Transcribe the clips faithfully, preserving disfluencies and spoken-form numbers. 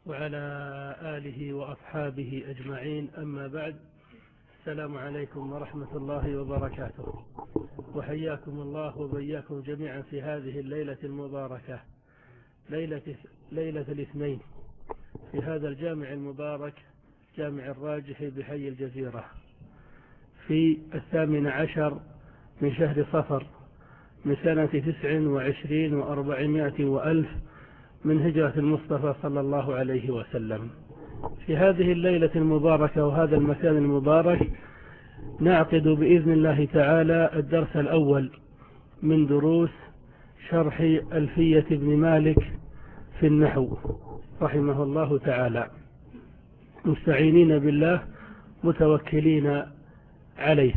وعلى آله وأصحابه أجمعين، أما بعد. السلام عليكم ورحمة الله وبركاته، وحياكم الله وبياكم جميعا في هذه الليلة المباركة، ليلة, ليلة الاثنين، في هذا الجامع المبارك، جامع الراجح بحي الجزيرة، في الثامن عشر من شهر صفر من سنة تسع وعشرين وأربعمائة وألف من هجرة المصطفى صلى الله عليه وسلم. في هذه الليلة المباركة وهذا المكان المبارك نعقد بإذن الله تعالى الدرس الأول من دروس شرح ألفية ابن مالك في النحو رحمه الله تعالى، مستعينين بالله متوكلين عليه.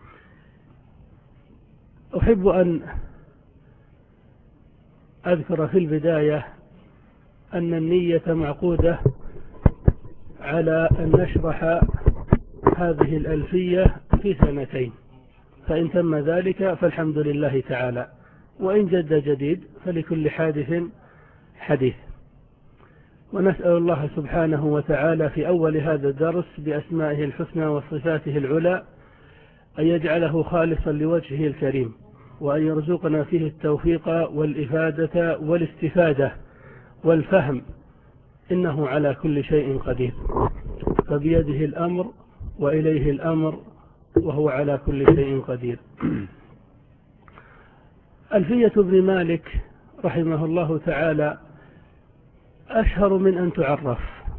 أحب أن أذكر في البداية أن النية معقودة على أن نشرح هذه الألفية في سنتين، فإن تم ذلك فالحمد لله تعالى، وإن جد جديد فلكل حادث حديث. ونسأل الله سبحانه وتعالى في أول هذا الدرس بأسمائه الحسنى وصفاته العلى أن يجعله خالصا لوجهه الكريم، وأن يرزقنا فيه التوفيق والإفادة والاستفادة والفهم، إنه على كل شيء قدير، فبيده الأمر وإليه الأمر وهو على كل شيء قدير. ألفية ابن مالك رحمه الله تعالى أشهر من أن تعرف،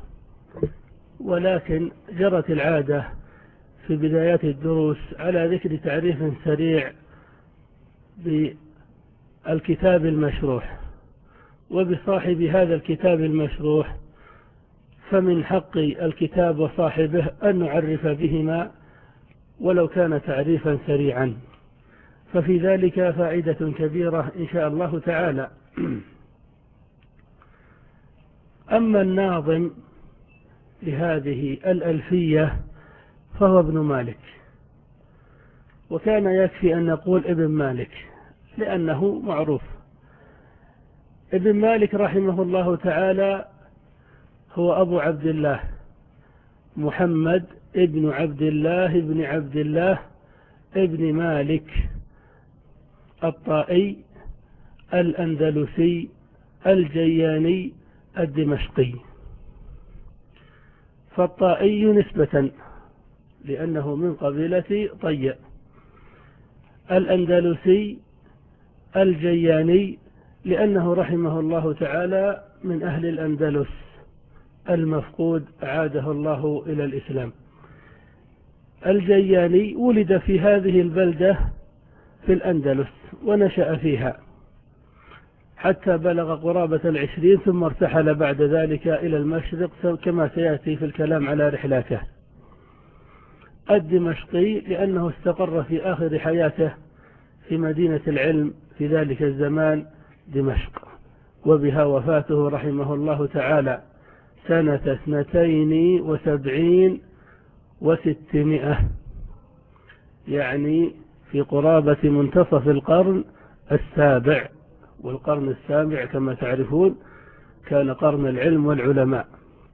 ولكن جرت العادة في بدايات الدروس على ذكر تعريف سريع بالكتاب المشروح وبصاحب هذا الكتاب المشروح، فمن حق الكتاب وصاحبه أن نعرف بهما ولو كان تعريفا سريعا، ففي ذلك فائدة كبيرة إن شاء الله تعالى. أما الناظم لهذه الألفية فهو ابن مالك، وكان يكفي أن نقول ابن مالك لأنه معروف. ابن مالك رحمه الله تعالى هو أبو عبد الله محمد ابن عبد الله ابن عبد الله ابن مالك الطائي الأندلسي الجياني الدمشقي. فالطائي نسبة لأنه من قبيلة طي، الأندلسي الجياني لأنه رحمه الله تعالى من أهل الأندلس المفقود عاده الله إلى الإسلام. الجياني ولد في هذه البلدة في الأندلس ونشأ فيها حتى بلغ قرابة العشرين، ثم ارتحل بعد ذلك إلى المشرق كما سيأتي في الكلام على رحلاته. الدمشقي لأنه استقر في آخر حياته في مدينة العلم في ذلك الزمان دمشق، وبها وفاته رحمه الله تعالى سنة اثنتين وسبعين وستمائة، يعني في قرابة منتصف القرن السابع، والقرن السابع كما تعرفون كان قرن العلم والعلماء.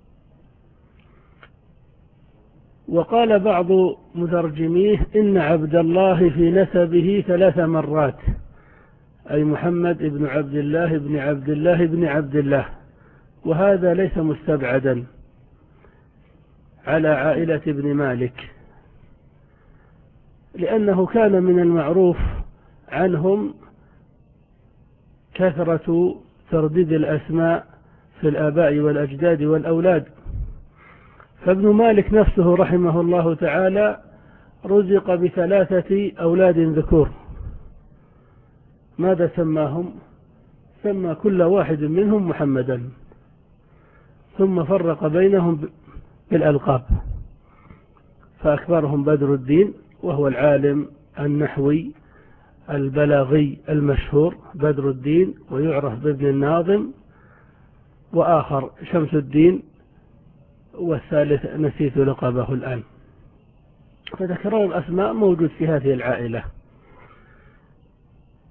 وقال بعض مترجميه إن عبد الله في نسبه ثلاث مرات، أي محمد بن عبد الله بن عبد الله بن عبد الله، وهذا ليس مستبعدا على عائلة ابن مالك، لأنه كان من المعروف عنهم كثرة ترديد الأسماء في الآباء والأجداد والأولاد. فابن مالك نفسه رحمه الله تعالى رزق بثلاثة أولاد ذكور. ماذا سماهم؟ سمى كل واحد منهم محمدا، ثم فرق بينهم بالألقاب، فأكبرهم بدر الدين وهو العالم النحوي البلاغي المشهور بدر الدين، ويعرف بابن الناظم، وآخر شمس الدين، والثالث نسيت لقبه الآن. فتكرار الأسماء موجود في هذه العائلة.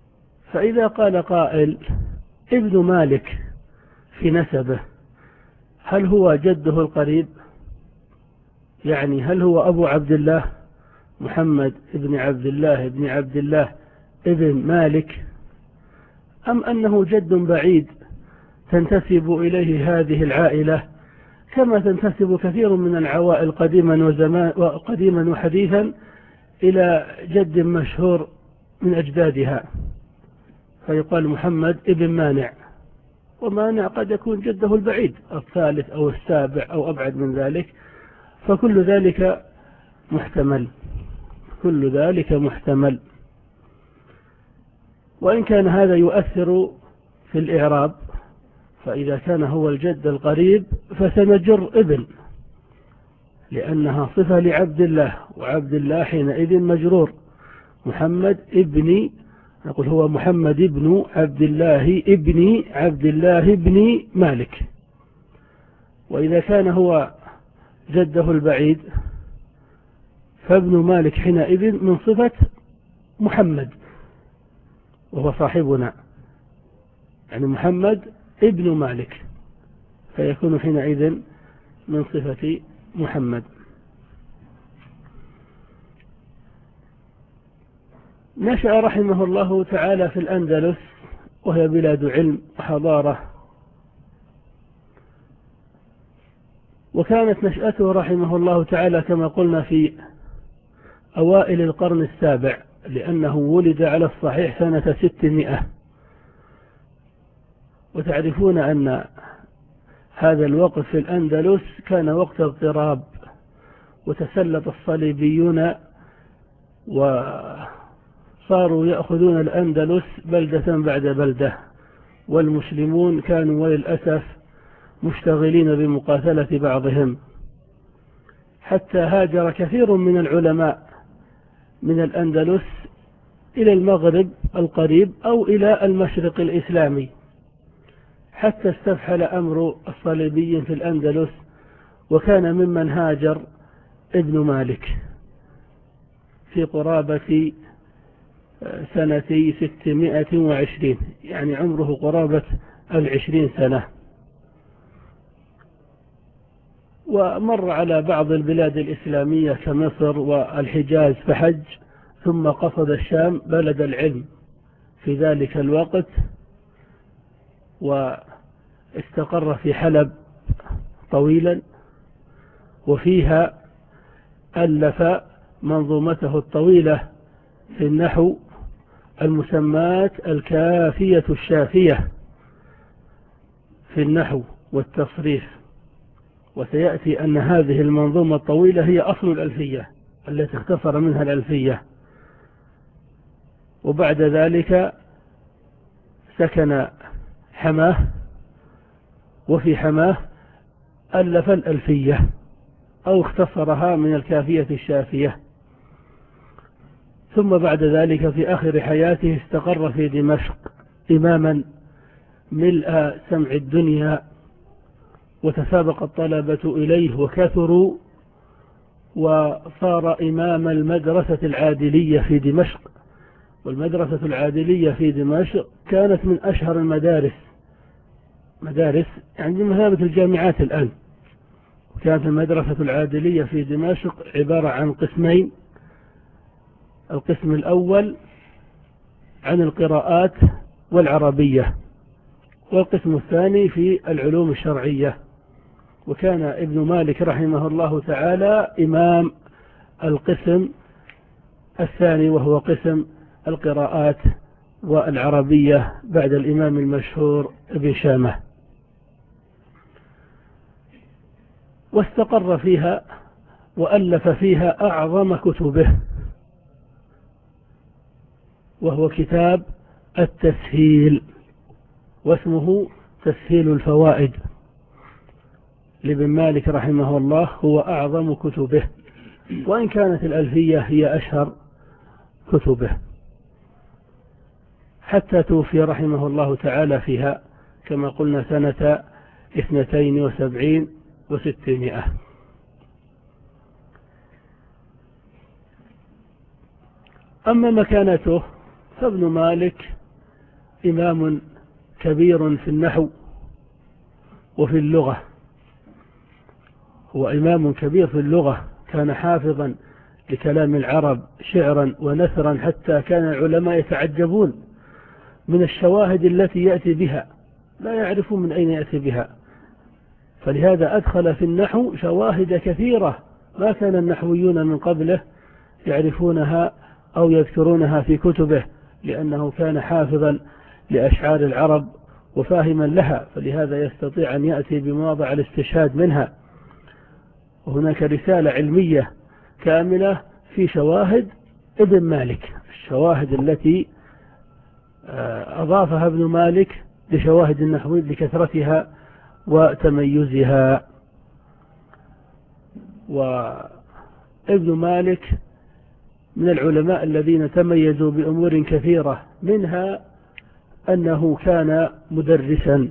فإذا قال قائل ابن مالك في نسبه هل هو جده القريب؟ يعني هل هو أبو عبد الله محمد ابن عبد الله ابن عبد الله ابن مالك، أم أنه جد بعيد تنتسب إليه هذه العائلة كما تنتسب كثير من العوائل قديما وزمان وقديما وحديثا إلى جد مشهور من أجدادها، فيقال محمد ابن مانع، ومانع قد يكون جده البعيد الثالث أو السابع أو أبعد من ذلك، فكل ذلك محتمل، كل ذلك محتمل. وإن كان هذا يؤثر في الإعراب، فإذا كان هو الجد القريب فسنجر ابن، لأنها صفة لعبد الله، وعبد الله حينئذ مجرور. محمد ابن، نقول هو محمد ابن عبد الله ابن عبد الله ابن مالك. وإذا كان هو جده البعيد فابن مالك حينئذ من صفة محمد وهو صاحبنا، يعني محمد ابن مالك، فيكون حينئذ من صفة محمد. نشأ رحمه الله تعالى في الأندلس، وهي بلاد علم وحضارة، وكانت نشأته رحمه الله تعالى كما قلنا في أوائل القرن السابع، لأنه ولد على الصحيح سنة ستمائة، وتعرفون أن هذا الوقت في الأندلس كان وقت اضطراب، وتسلط الصليبيون وصاروا يأخذون الأندلس بلدة بعد بلدة، والمسلمون كانوا وللأسف مشتغلين بمقاتلة بعضهم، حتى هاجر كثير من العلماء من الأندلس إلى المغرب القريب أو إلى المشرق الإسلامي، حتى استفحل أمر الصليبيين في الأندلس، وكان ممن هاجر ابن مالك في قرابة سنة ستمائة وعشرين، يعني عمره قرابة العشرين سنة. ومر على بعض البلاد الإسلامية كمصر والحجاز فحج، ثم قصد الشام بلد العلم في ذلك الوقت، واستقر في حلب طويلا، وفيها ألف منظومته الطويلة في النحو المسمات الكافية الشافية في النحو والتصريف. وسيأتي أن هذه المنظومة الطويلة هي أصل الألفية التي اختصر منها الألفية. وبعد ذلك سكن حماه، وفي حماه ألف الألفية أو اختصرها من الكافية الشافية. ثم بعد ذلك في آخر حياته استقر في دمشق إماما ملء سمع الدنيا، وتسابق الطلبة إليه وكثروا، وصار إمام المدرسة العادلية في دمشق. والمدرسة العادلية في دمشق كانت من أشهر المدارس، مدارس يعني مثابة الجامعات الآن. كانت المدرسة العادلية في دمشق عبارة عن قسمين: القسم الأول عن القراءات والعربية، والقسم الثاني في العلوم الشرعية. وكان ابن مالك رحمه الله تعالى إمام القسم الثاني، وهو قسم القراءات والعربية بعد الإمام المشهور ابن شامة. واستقر فيها وألف فيها أعظم كتبه، وهو كتاب التسهيل، واسمه تسهيل الفوائد لابن مالك رحمه الله، هو أعظم كتبه، وإن كانت الألفية هي أشهر كتبه، حتى توفي رحمه الله تعالى فيها كما قلنا سنة اثنتين وسبعين وستمائة. أما مكانته فابن مالك إمام كبير في النحو وفي اللغة، هو إمام كبير في اللغة، كان حافظا لكلام العرب شعرا ونثرا، حتى كان العلماء يتعجبون من الشواهد التي يأتي بها، لا يعرفون من أين يأتي بها. فلهذا أدخل في النحو شواهد كثيرة ما كان النحويون من قبله يعرفونها أو يذكرونها في كتبه، لأنه كان حافظا لأشعار العرب وفاهما لها، فلهذا يستطيع أن يأتي بمواضع الاستشهاد منها. وهناك رسالة علمية كاملة في شواهد ابن مالك، الشواهد التي أضافها ابن مالك لشواهد النحو لكثرتها وتميزها. وابن مالك من العلماء الذين تميزوا بأمور كثيرة، منها أنه كان مدرسا.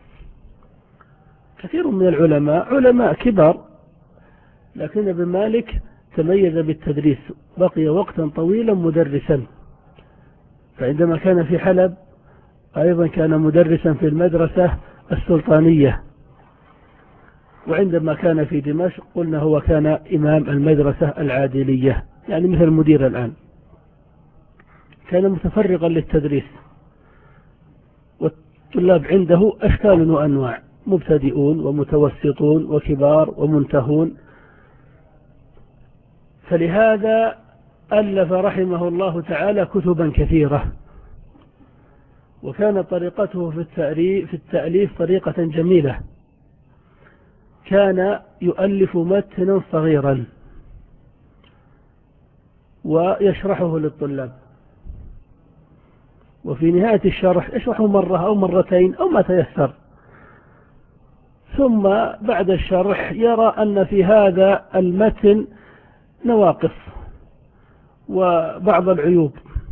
كثير من العلماء علماء كبار، لكن ابن مالك تميز بالتدريس، بقي وقتا طويلا مدرسا. فعندما كان في حلب أيضا كان مدرسا في المدرسة السلطانية، وعندما كان في دمشق قلنا هو كان إمام المدرسة العادلية، يعني مثل المدير الآن. كان متفرغا للتدريس، والطلاب عنده أشكال وأنواع، مبتدئون ومتوسطون وكبار ومنتهون. فلهذا ألف رحمه الله تعالى كتبا كثيرة، وكان طريقته في التأليف, في التأليف طريقة جميلة. كان يؤلف متنا صغيرا ويشرحه للطلاب، وفي نهاية الشرح يشرحه مرة أو مرتين أو ما تيسر، ثم بعد الشرح يرى أن في هذا المتن نواقص وبعض العيوب،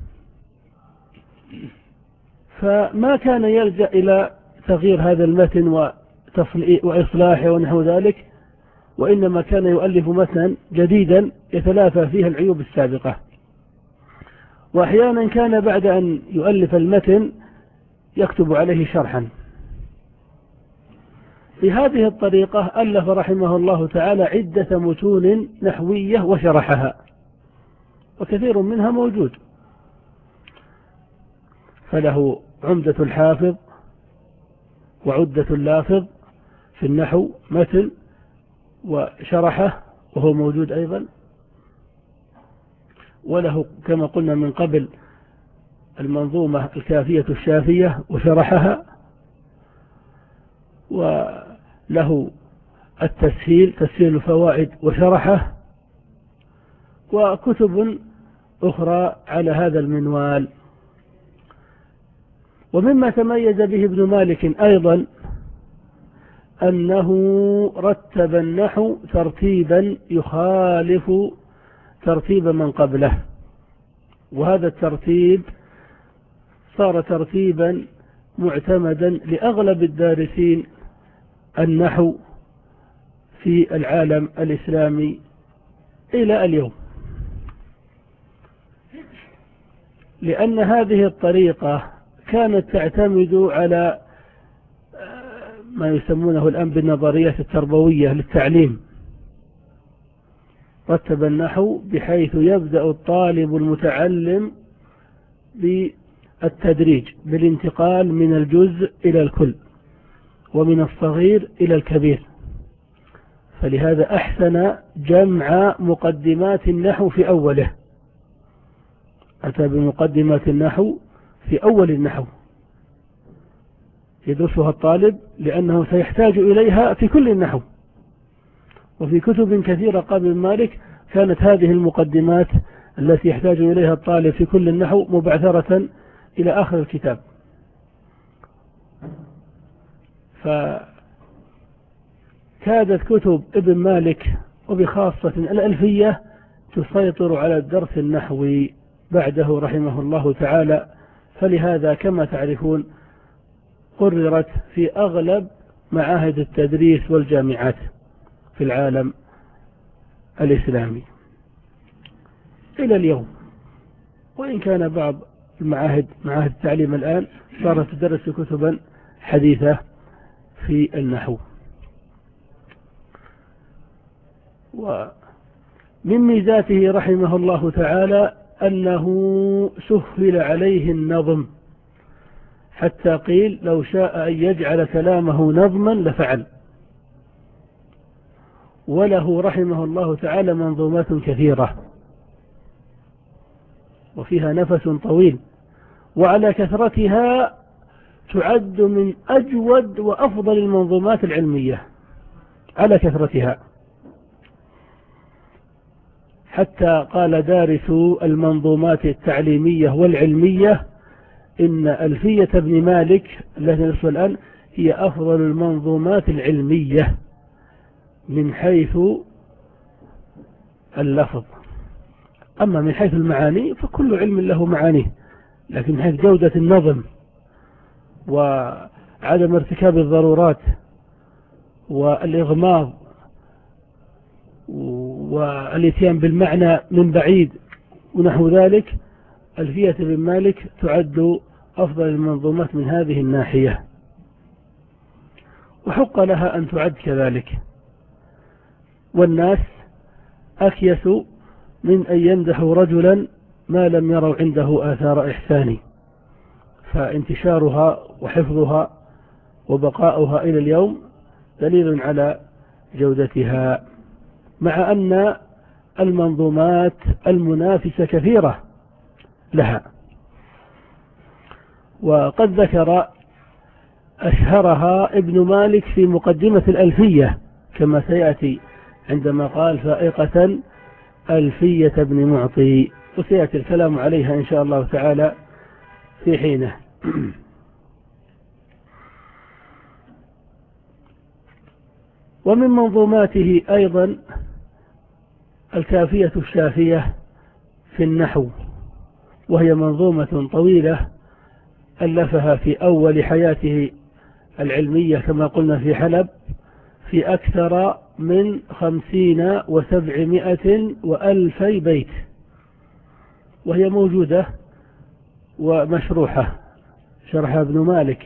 فما كان يلجأ إلى تغيير هذا المتن وإصلاحه ونحو ذلك، وإنما كان يؤلف متنا جديدا يتلافى فيه العيوب السابقة. وأحيانا كان بعد أن يؤلف المتن يكتب عليه شرحا. بهذه الطريقة ألف رحمه الله تعالى عدة متون نحوية وشرحها، وكثير منها موجود. فله عمدة الحافظ وعدة اللافظ في النحو متن وشرحه وهو موجود أيضا. وله كما قلنا من قبل المنظومة الكافية الشافية وشرحها، وله التسهيل تسهيل الفوائد وشرحه، وكتب أخرى على هذا المنوال. ومما تميز به ابن مالك أيضا أنه رتب النحو ترتيبا يخالف ترتيب من قبله، وهذا الترتيب صار ترتيبا معتمدا لأغلب الدارسين النحو في العالم الإسلامي إلى اليوم، لأن هذه الطريقة كانت تعتمد على ما يسمونه الآن بالنظريات التربوية للتعليم. رتب النحو بحيث يبدأ الطالب المتعلم بالتدريج، بالانتقال من الجزء إلى الكل ومن الصغير إلى الكبير. فلهذا أحسن جمع مقدمات النحو في أوله، أتى بمقدمات النحو في أول النحو يدرسها الطالب، لأنه سيحتاج إليها في كل النحو. وفي كتب كثيرة قبل مالك كانت هذه المقدمات التي يحتاج إليها الطالب في كل النحو مبعثرة إلى آخر الكتاب. فكادت كتب ابن مالك وبخاصة الألفية تسيطر على الدرس النحوي بعده رحمه الله تعالى. فلهذا كما تعرفون قررت في أغلب معاهد التدريس والجامعات في العالم الإسلامي إلى اليوم، وإن كان بعض المعاهد معاهد التعليم الآن صارت تدرس كتبا حديثة في النحو. ومن ميزاته رحمه الله تعالى أنه سهل عليه النظم، حتى قيل لو شاء أن يجعل كلامه نظما لفعل. وله رحمه الله تعالى منظومات كثيرة وفيها نفس طويل، وعلى كثرتها تعد من أجود وأفضل المنظومات العلمية على كثرتها، حتى قال دارس المنظومات التعليمية والعلمية إن ألفية ابن مالك التي ندرسها الآن هي أفضل المنظومات العلمية من حيث اللفظ. أما من حيث المعاني فكل علم له معانيه، لكن من حيث جودة النظم وعدم ارتكاب الضرورات والإغماض والاتيان بالمعنى من بعيد ونحو ذلك، ألفية ابن مالك تعد أفضل المنظومات من هذه الناحية، وحق لها أن تعد كذلك. والناس أكيس من أن يمدحوا رجلا ما لم يروا عنده آثار إحسان، فانتشارها وحفظها وبقاؤها إلى اليوم دليل على جودتها، مع أن المنظومات المنافسة كثيرة لها. وقد ذكر أشهرها ابن مالك في مقدمة الألفية كما سيأتي عندما قال فائقة ألفية ابن معطي، وسيأتي الكلام عليها إن شاء الله تعالى في حينه. ومن منظوماته أيضا الكافية الشافية في النحو، وهي منظومة طويلة ألفها في أول حياته العلمية كما قلنا في حلب في أكثر من خمسين وسبعمائة وألفي بيت، وهي موجودة ومشروحة شرحها ابن مالك.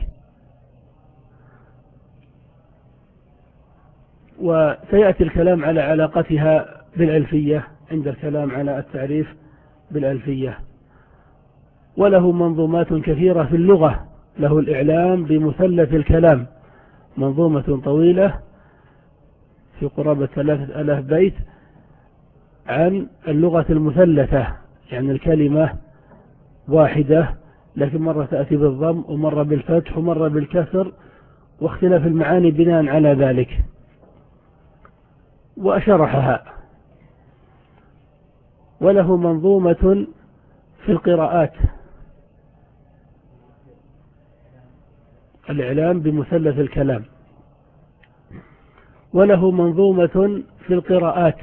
وسيأتي الكلام على علاقتها بالألفية عند الكلام على التعريف بالألفية. وله منظومات كثيرة في اللغة، له الإعلام بمثلث الكلام، منظومة طويلة في قرابة ثلاثة آلاف بيت عن اللغة المثلثة، يعني الكلمة واحدة لكن مرة تأتي بالضم ومرة بالفتح ومرة بالكسر، واختلاف المعاني بناء على ذلك، وأشرحها. وله منظومة في القراءات، الإعلام بمثلث الكلام. وله منظومة في القراءات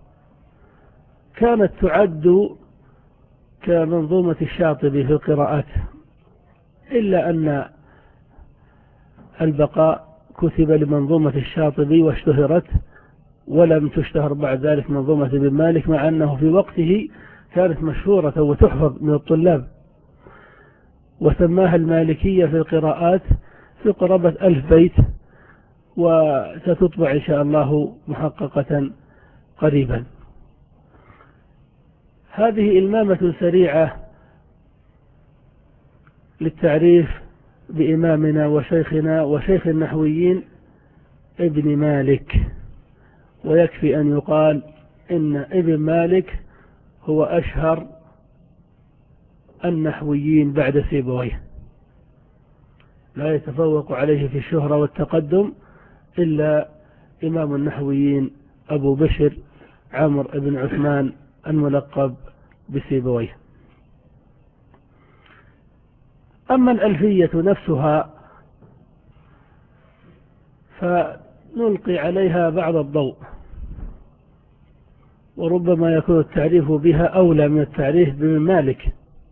كانت تعد كمنظومة الشاطبي في القراءات، إلا أن البقاء كتب لمنظومة الشاطبي واشتهرت، ولم تشتهر بعد ذلك منظومة ابن مالك، مع أنه في وقته كانت مشهورة وتحفظ من الطلاب، وسماها المالكية في القراءات في قرابة ألف بيت، وستطبع إن شاء الله محققة قريبا. هذه إلمامة سريعة للتعريف بإمامنا وشيخنا وشيخ النحويين ابن مالك، ويكفي أن يقال إن ابن مالك هو أشهر النحويين بعد سيبويه، لا يتفوق عليه في الشهرة والتقدم إلا إمام النحويين أبو بشر عمرو بن عثمان الملقب بسيبويه. أما الألفية نفسها فنلقي عليها بعض الضوء، وربما يكون التعريف بها أولى من التعريف بابن مالك.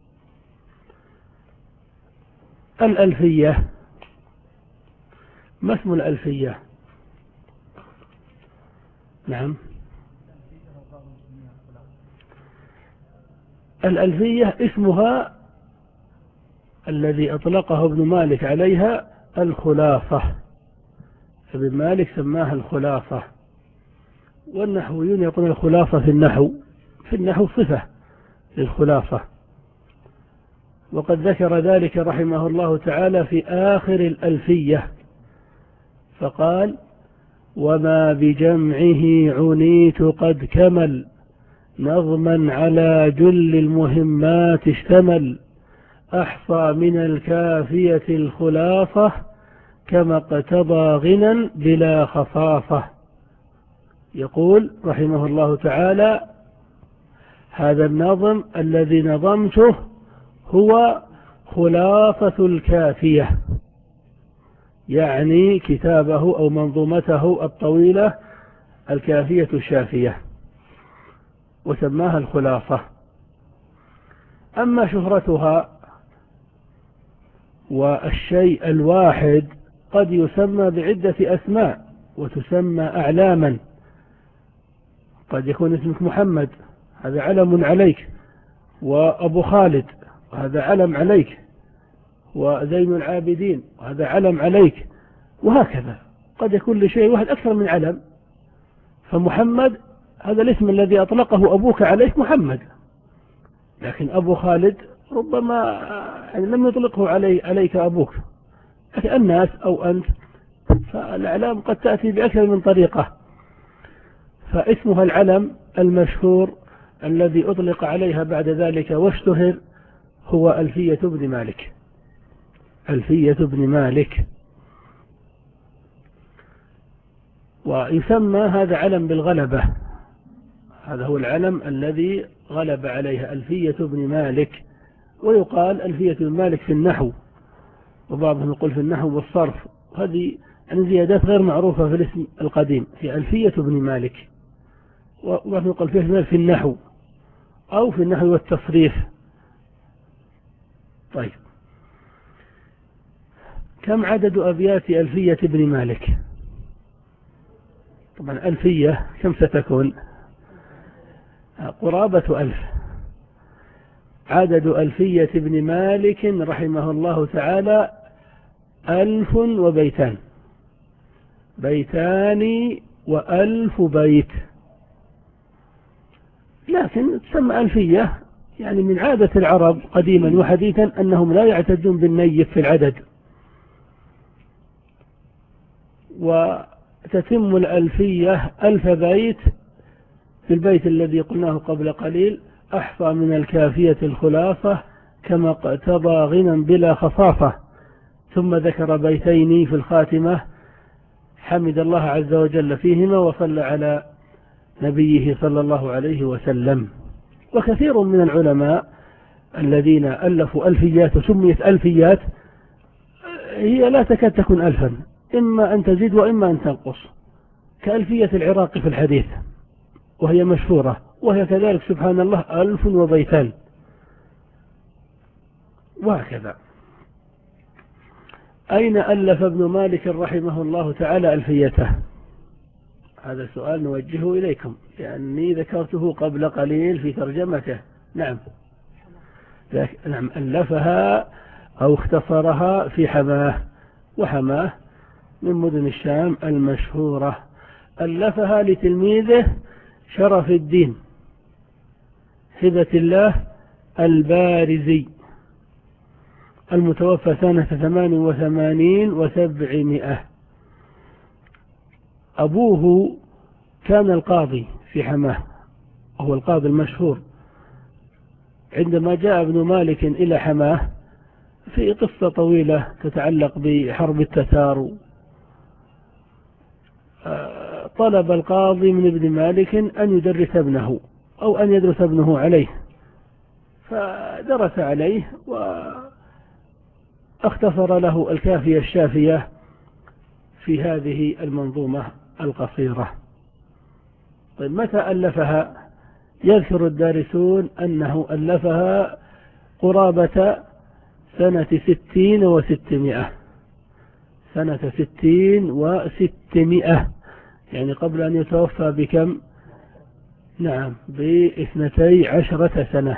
الألفية، ما اسم الألفية؟ نعم، الألفية اسمها الذي أطلقه ابن مالك عليها الخلاصة، ابن مالك سماها الخلاصة، والنحويون يقولون الخلاصة في النحو في النحو صفة للخلاصة، وقد ذكر ذلك رحمه الله تعالى في آخر الألفية فقال: وما بجمعه عنيت قد كمل، نظما على جل المهمات اشتمل، أحصى من الكافية الخلاصة، كما اقتضى غنى بلا خصاصة. يقول رحمه الله تعالى: هذا النظم الذي نظمته هو خلاصة الكافية، يعني كتابه أو منظومته الطويلة الكافية الشافية، وسماها الخلاصة. أما شهرتها، والشيء الواحد قد يسمى بعدة أسماء وتسمى أعلاما، قد يكون اسمك محمد، هذا علم عليك، وأبو خالد، وهذا علم عليك، وزين العابدين، وهذا علم عليك، وهكذا قد يكون لشيء واحد أكثر من علم. فمحمد هذا الاسم الذي أطلقه أبوك عليك محمد، لكن أبو خالد ربما يعني لم يطلقه علي عليك أبوك، لكن الناس أو أنت، فالأعلام قد تأتي بأكثر من طريقة. فاسمها العلم المشهور الذي أطلق عليها بعد ذلك واشتهر هو ألفية ابن مالك. ألفية ابن مالك، ويسمى هذا علم بالغلبة، هذا هو العلم الذي غلب عليها ألفية ابن مالك. ويقال ألفية ابن مالك في النحو، وبعضهم يقول في النحو والصرف، هذه يعني زيادات غير معروفة في الاسم القديم، في ألفية ابن مالك. وبعضهم يقول فيه في النحو أو في النحو والتصريف. طيب، كم عدد أبيات ألفية ابن مالك؟ طبعا ألفية كم ستكون؟ قرابة ألف. عدد ألفية ابن مالك رحمه الله تعالى ألف وبيتان، بيتان وألف بيت، لكن تسمى ألفية يعني من عادة العرب قديما وحديثا أنهم لا يعتدون بالنيف في العدد، وتتم الألفية ألف بيت في البيت الذي قلناه قبل قليل: أحصى من الكافية الخلاصة، كما اقتضى غنى بلا خصاصة. ثم ذكر بيتين في الخاتمة حمد الله عز وجل فيهما وصلى على نبيه صلى الله عليه وسلم. وكثير من العلماء الذين ألفوا ألفيات وسميت ألفيات هي لا تكاد تكون ألفا، إما أن تزيد وإما أن تنقص، كألفية العراقي في الحديث وهي مشهورة، وهي كذلك سبحان الله ألف وبيتان، وهكذا. أين ألف ابن مالك رحمه الله تعالى ألفيته؟ هذا سؤال نوجهه إليكم لأني ذكرته قبل قليل في ترجمته. نعم نعم ألفها أو اختصرها في حماه، وحماه من مدن الشام المشهورة. ألفها لتلميذه شرف الدين هبة الله البارزي المتوفى سنة ثمان وثمانين وسبعمائة. أبوه كان القاضي في حماه، هو القاضي المشهور. عندما جاء ابن مالك إلى حماه في قصة طويلة تتعلق بحرب التتار، طلب القاضي من ابن مالك أن يدرس ابنه أو أن يدرس ابنه عليه، فدرس عليه واختصر له الكافية الشافية في هذه المنظومة القصيرة. طيب، متى ألفها؟ يذكر الدارسون أنه ألفها قرابة سنة ستين وستمائة، سنة ستين وستمائة، يعني قبل أن يتوفى بكم؟ نعم، باثنتي عشرة سنة،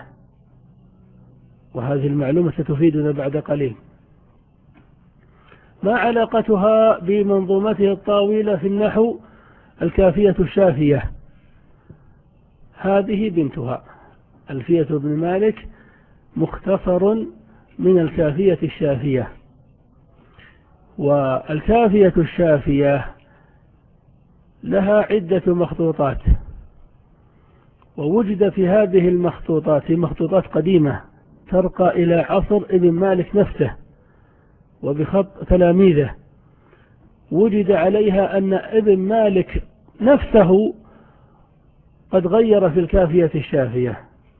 وهذه المعلومة ستفيدنا بعد قليل. ما علاقتها بمنظومته الطاولة في النحو الكافية الشافية هذه بنتها. ألفية ابن مالك مختصر من الكافية الشافية. والكافية الشافية لها عدة مخطوطات، ووجد في هذه المخطوطات في مخطوطات قديمة ترقى إلى عصر ابن مالك نفسه وبخط تلاميذه، وجد عليها أن ابن مالك نفسه قد غير في الكافية الشافية،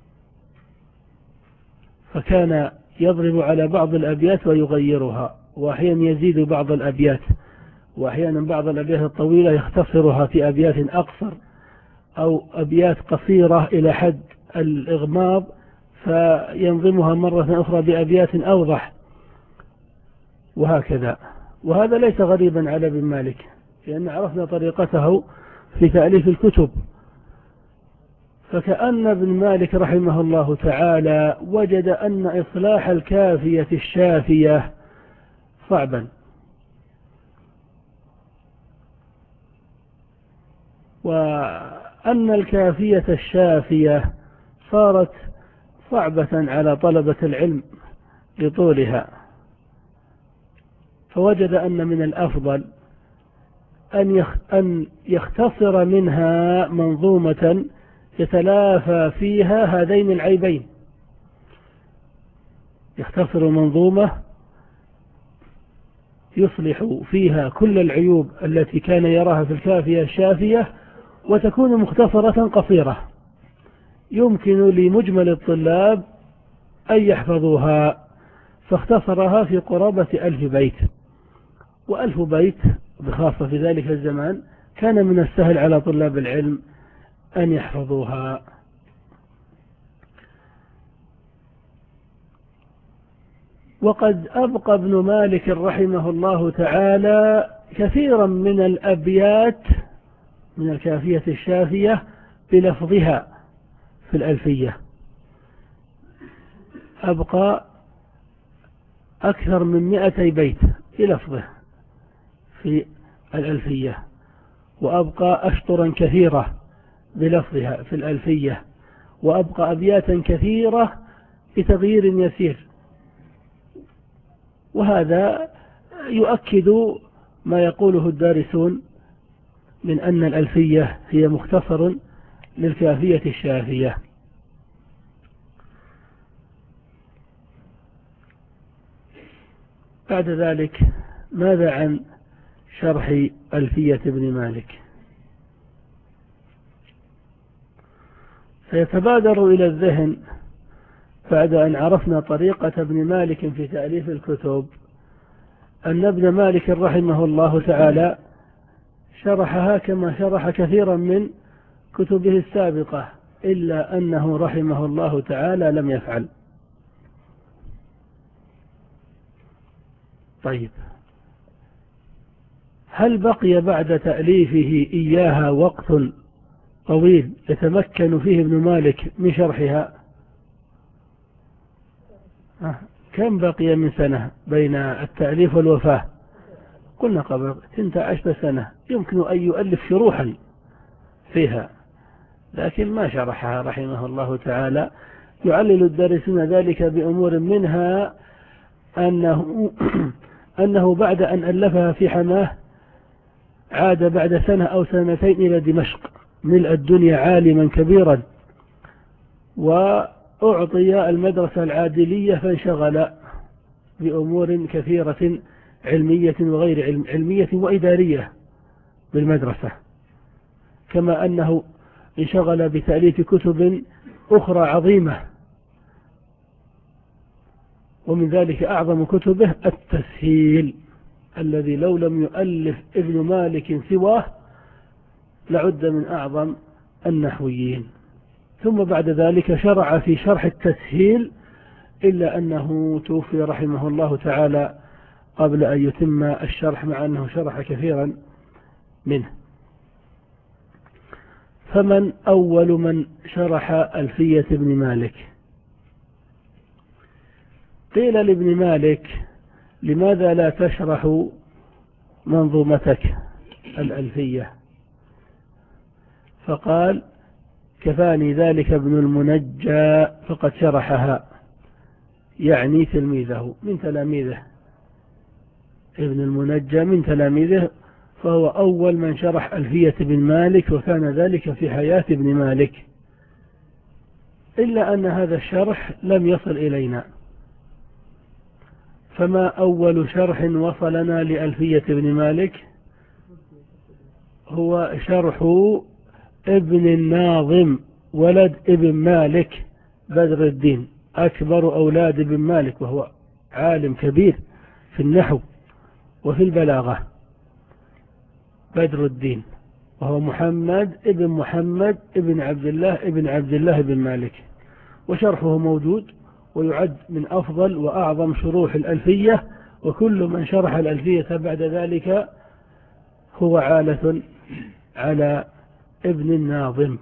فكان يضرب على بعض الأبيات ويغيرها، وأحيانا يزيد بعض الأبيات، وأحيانا بعض الأبيات الطويلة يختصرها في أبيات أقصر، أو أبيات قصيرة إلى حد الإغماض فينظمها مرة أخرى بأبيات أوضح، وهكذا. وهذا ليس غريبا على ابن مالك، لأن عرفنا طريقته في تأليف الكتب. فكأن ابن مالك رحمه الله تعالى وجد أن إصلاح الكافية الشافية صعبا، وأن الكافية الشافية صارت صعبة على طلبة العلم لطولها، فوجد أن من الأفضل أن يختصر منها منظومة يتلافى فيها هذين العيبين. يختصر منظومة يصلح فيها كل العيوب التي كان يراها في الكافية الشافية، وتكون مختصرة قصيرة يمكن لمجمل الطلاب أن يحفظوها، فاختصرها في قرابة ألف بيت. وألف بيت بخاصة في ذلك الزمان كان من السهل على طلاب العلم أن يحفظوها. وقد أبقى ابن مالك رحمه الله تعالى كثيرا من الأبيات من الكافية الشافية بلفظها في الألفية، أبقى أكثر من مئتي بيت بلفظه في الألفية، وأبقى أشطرا كثيرة بلفظها في الألفية، وأبقى أبياتا كثيرة بتغيير يسير. وهذا يؤكد ما يقوله الدارسون من أن الألفية هي مختصر للكافية الشافية. بعد ذلك ماذا عن شرح ألفية ابن مالك؟ سيتبادر إلى الذهن بعد أن عرفنا طريقة ابن مالك في تأليف الكتب أن ابن مالك رحمه الله تعالى شرحها كما شرح كثيرا من كتبه السابقة، إلا أنه رحمه الله تعالى لم يفعل. طيب، هل بقي بعد تأليفه إياها وقت طويل يتمكن فيه ابن مالك من شرحها؟ كم بقي من سنة بين التأليف والوفاة؟ قلنا قبل ثنتا عشر سنة، يمكن أن يؤلف شروحا فيها، لكن ما شرحها رحمه الله تعالى. يعلل الدارسون ذلك بأمور منها أنه, أنه بعد أن ألفها في حماه عاد بعد سنة أو سنتين إلى دمشق ملء الدنيا عالما كبيرا، وأعطي المدرسة العادلية فانشغل بأمور كثيرة علمية وغير علمية وإدارية بالمدرسة، كما أنه انشغل بتأليف كتب أخرى عظيمة، ومن ذلك أعظم كتبه التسهيل الذي لو لم يؤلف ابن مالك سواه لعد من أعظم النحويين. ثم بعد ذلك شرع في شرح التسهيل، إلا أنه توفي رحمه الله تعالى قبل أن يتم الشرح، مع أنه شرح كثيرا منه. فمن أول من شرح ألفية ابن مالك؟ قيل لابن مالك: لماذا لا تشرح منظومتك الألفية؟ فقال كفاني ذلك ابن المنجى فقد شرحها، يعني تلميذه من تلاميذه. ابن المنجى من تلاميذه، فهو أول من شرح ألفية بن مالك، وكان ذلك في حياة ابن مالك، إلا أن هذا الشرح لم يصل إلينا. فما أول شرح وصلنا لألفية بن مالك؟ هو شرح ابن الناظم ولد ابن مالك بدر الدين، أكبر أولاد ابن مالك، وهو عالم كبير في النحو وفي البلاغة. بدر الدين، وهو محمد ابن محمد ابن عبد الله ابن عبد الله بن مالك، وشرحه موجود، ويعد من أفضل وأعظم شروح الألفية، وكل من شرح الألفية بعد ذلك هو عالة على ابن الناظم.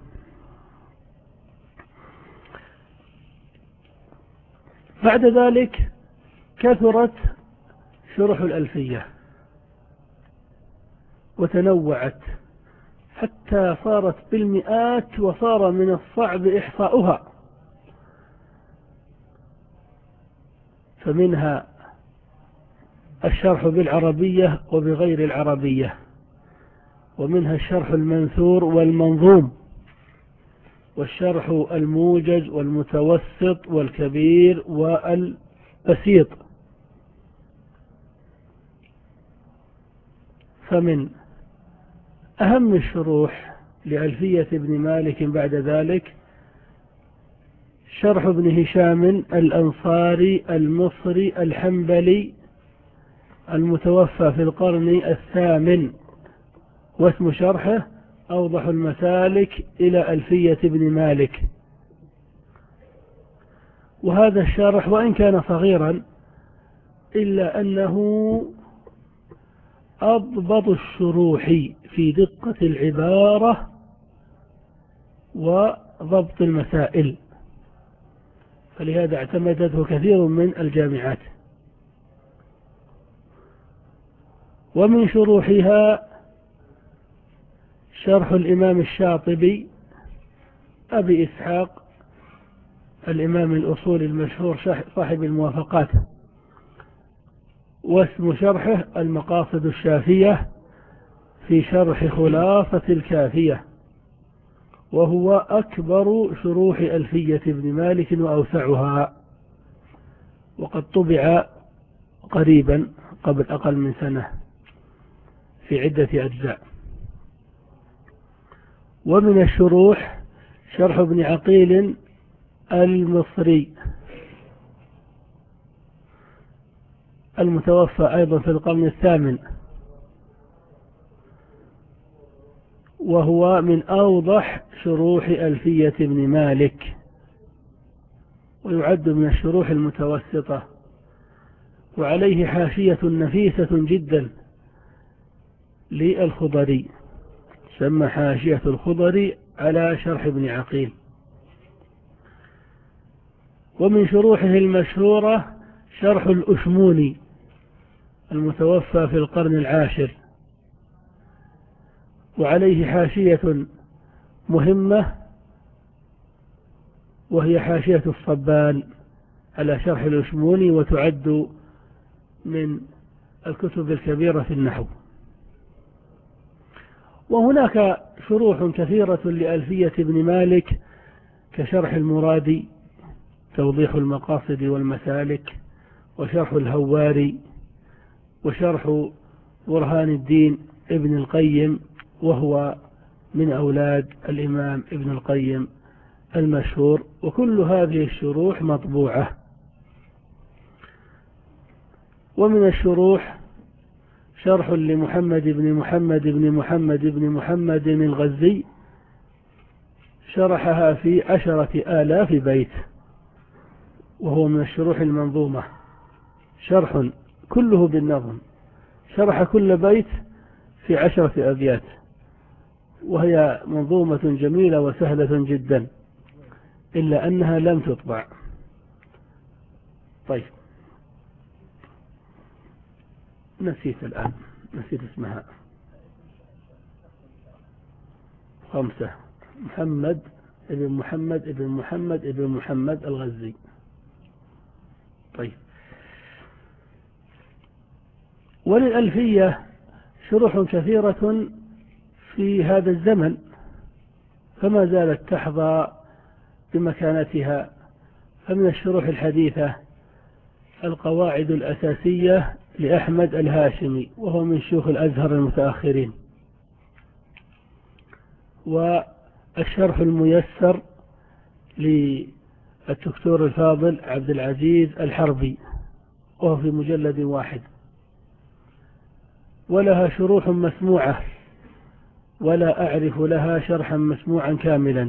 بعد ذلك كثرت شروح الألفية وتنوعت حتى صارت بالمئات، وصار من الصعب إحصاؤها. فمنها الشرح بالعربية وبغير العربية، ومنها الشرح المنثور والمنظوم، والشرح الموجز والمتوسط والكبير والبسيط. فمن أهم الشروح لألفية ابن مالك بعد ذلك شرح ابن هشام الأنصاري المصري الحنبلي المتوفى في القرن الثامن، واسم شرحه أوضح المسالك إلى ألفية ابن مالك. وهذا الشرح وإن كان صغيرا إلا أنه أضبط الشروح في دقة العبارة وضبط المسائل، فلهذا اعتمدته كثير من الجامعات. ومن شروحها شرح الإمام الشاطبي أبي إسحاق الإمام الأصول المشهور صاحب الموافقات، واسم شرحه المقاصد الشافية في شرح خلاصة الكافية، وهو أكبر شروح ألفية ابن مالك وأوسعها، وقد طبع قريبا قبل أقل من سنة في عدة أجزاء. ومن الشروح شرح ابن عقيل المصري المتوفى أيضا في القرن الثامن، وهو من أوضح شروح ألفية ابن مالك، ويعد من الشروح المتوسطة، وعليه حاشية نفيسة جدا للخضري، سمى حاشية الخضري على شرح ابن عقيل. ومن شروحه المشهورة شرح الأشموني المتوفى في القرن العاشر، وعليه حاشية مهمة وهي حاشية الصبان على شرح الأشموني، وتعد من الكتب الكبيرة في النحو. وهناك شروح كثيرة لألفية ابن مالك كشرح المرادي توضيح المقاصد والمسالك، وشرح الهواري، وشرح برهان الدين ابن القيم، وهو من أولاد الإمام ابن القيم المشهور، وكل هذه الشروح مطبوعة. ومن الشروح شرح لمحمد بن محمد بن محمد بن محمد الغزي، شرحها في عشرة آلاف بيت، وهو من الشروح المنظومة، شرح كله بالنظم، شرح كل بيت في عشرة أبيات، وهي منظومة جميلة وسهلة جدا، إلا أنها لم تطبع. طيب، نسيت الآن، نسيت اسمها. خمسة. محمد ابن محمد ابن محمد ابن محمد الغزي. طيب، وللألفية شروح كثيرة في هذا الزمن، فما زالت تحظى بمكانتها. فمن الشروح الحديثة القواعد الأساسية لأحمد الهاشمي، وهو من شيوخ الأزهر المتأخرين، والشرح الميسر للدكتور الفاضل عبد العزيز الحربي، وهو في مجلد واحد. ولها شروح مسموعة، ولا أعرف لها شرحا مسموعا كاملا.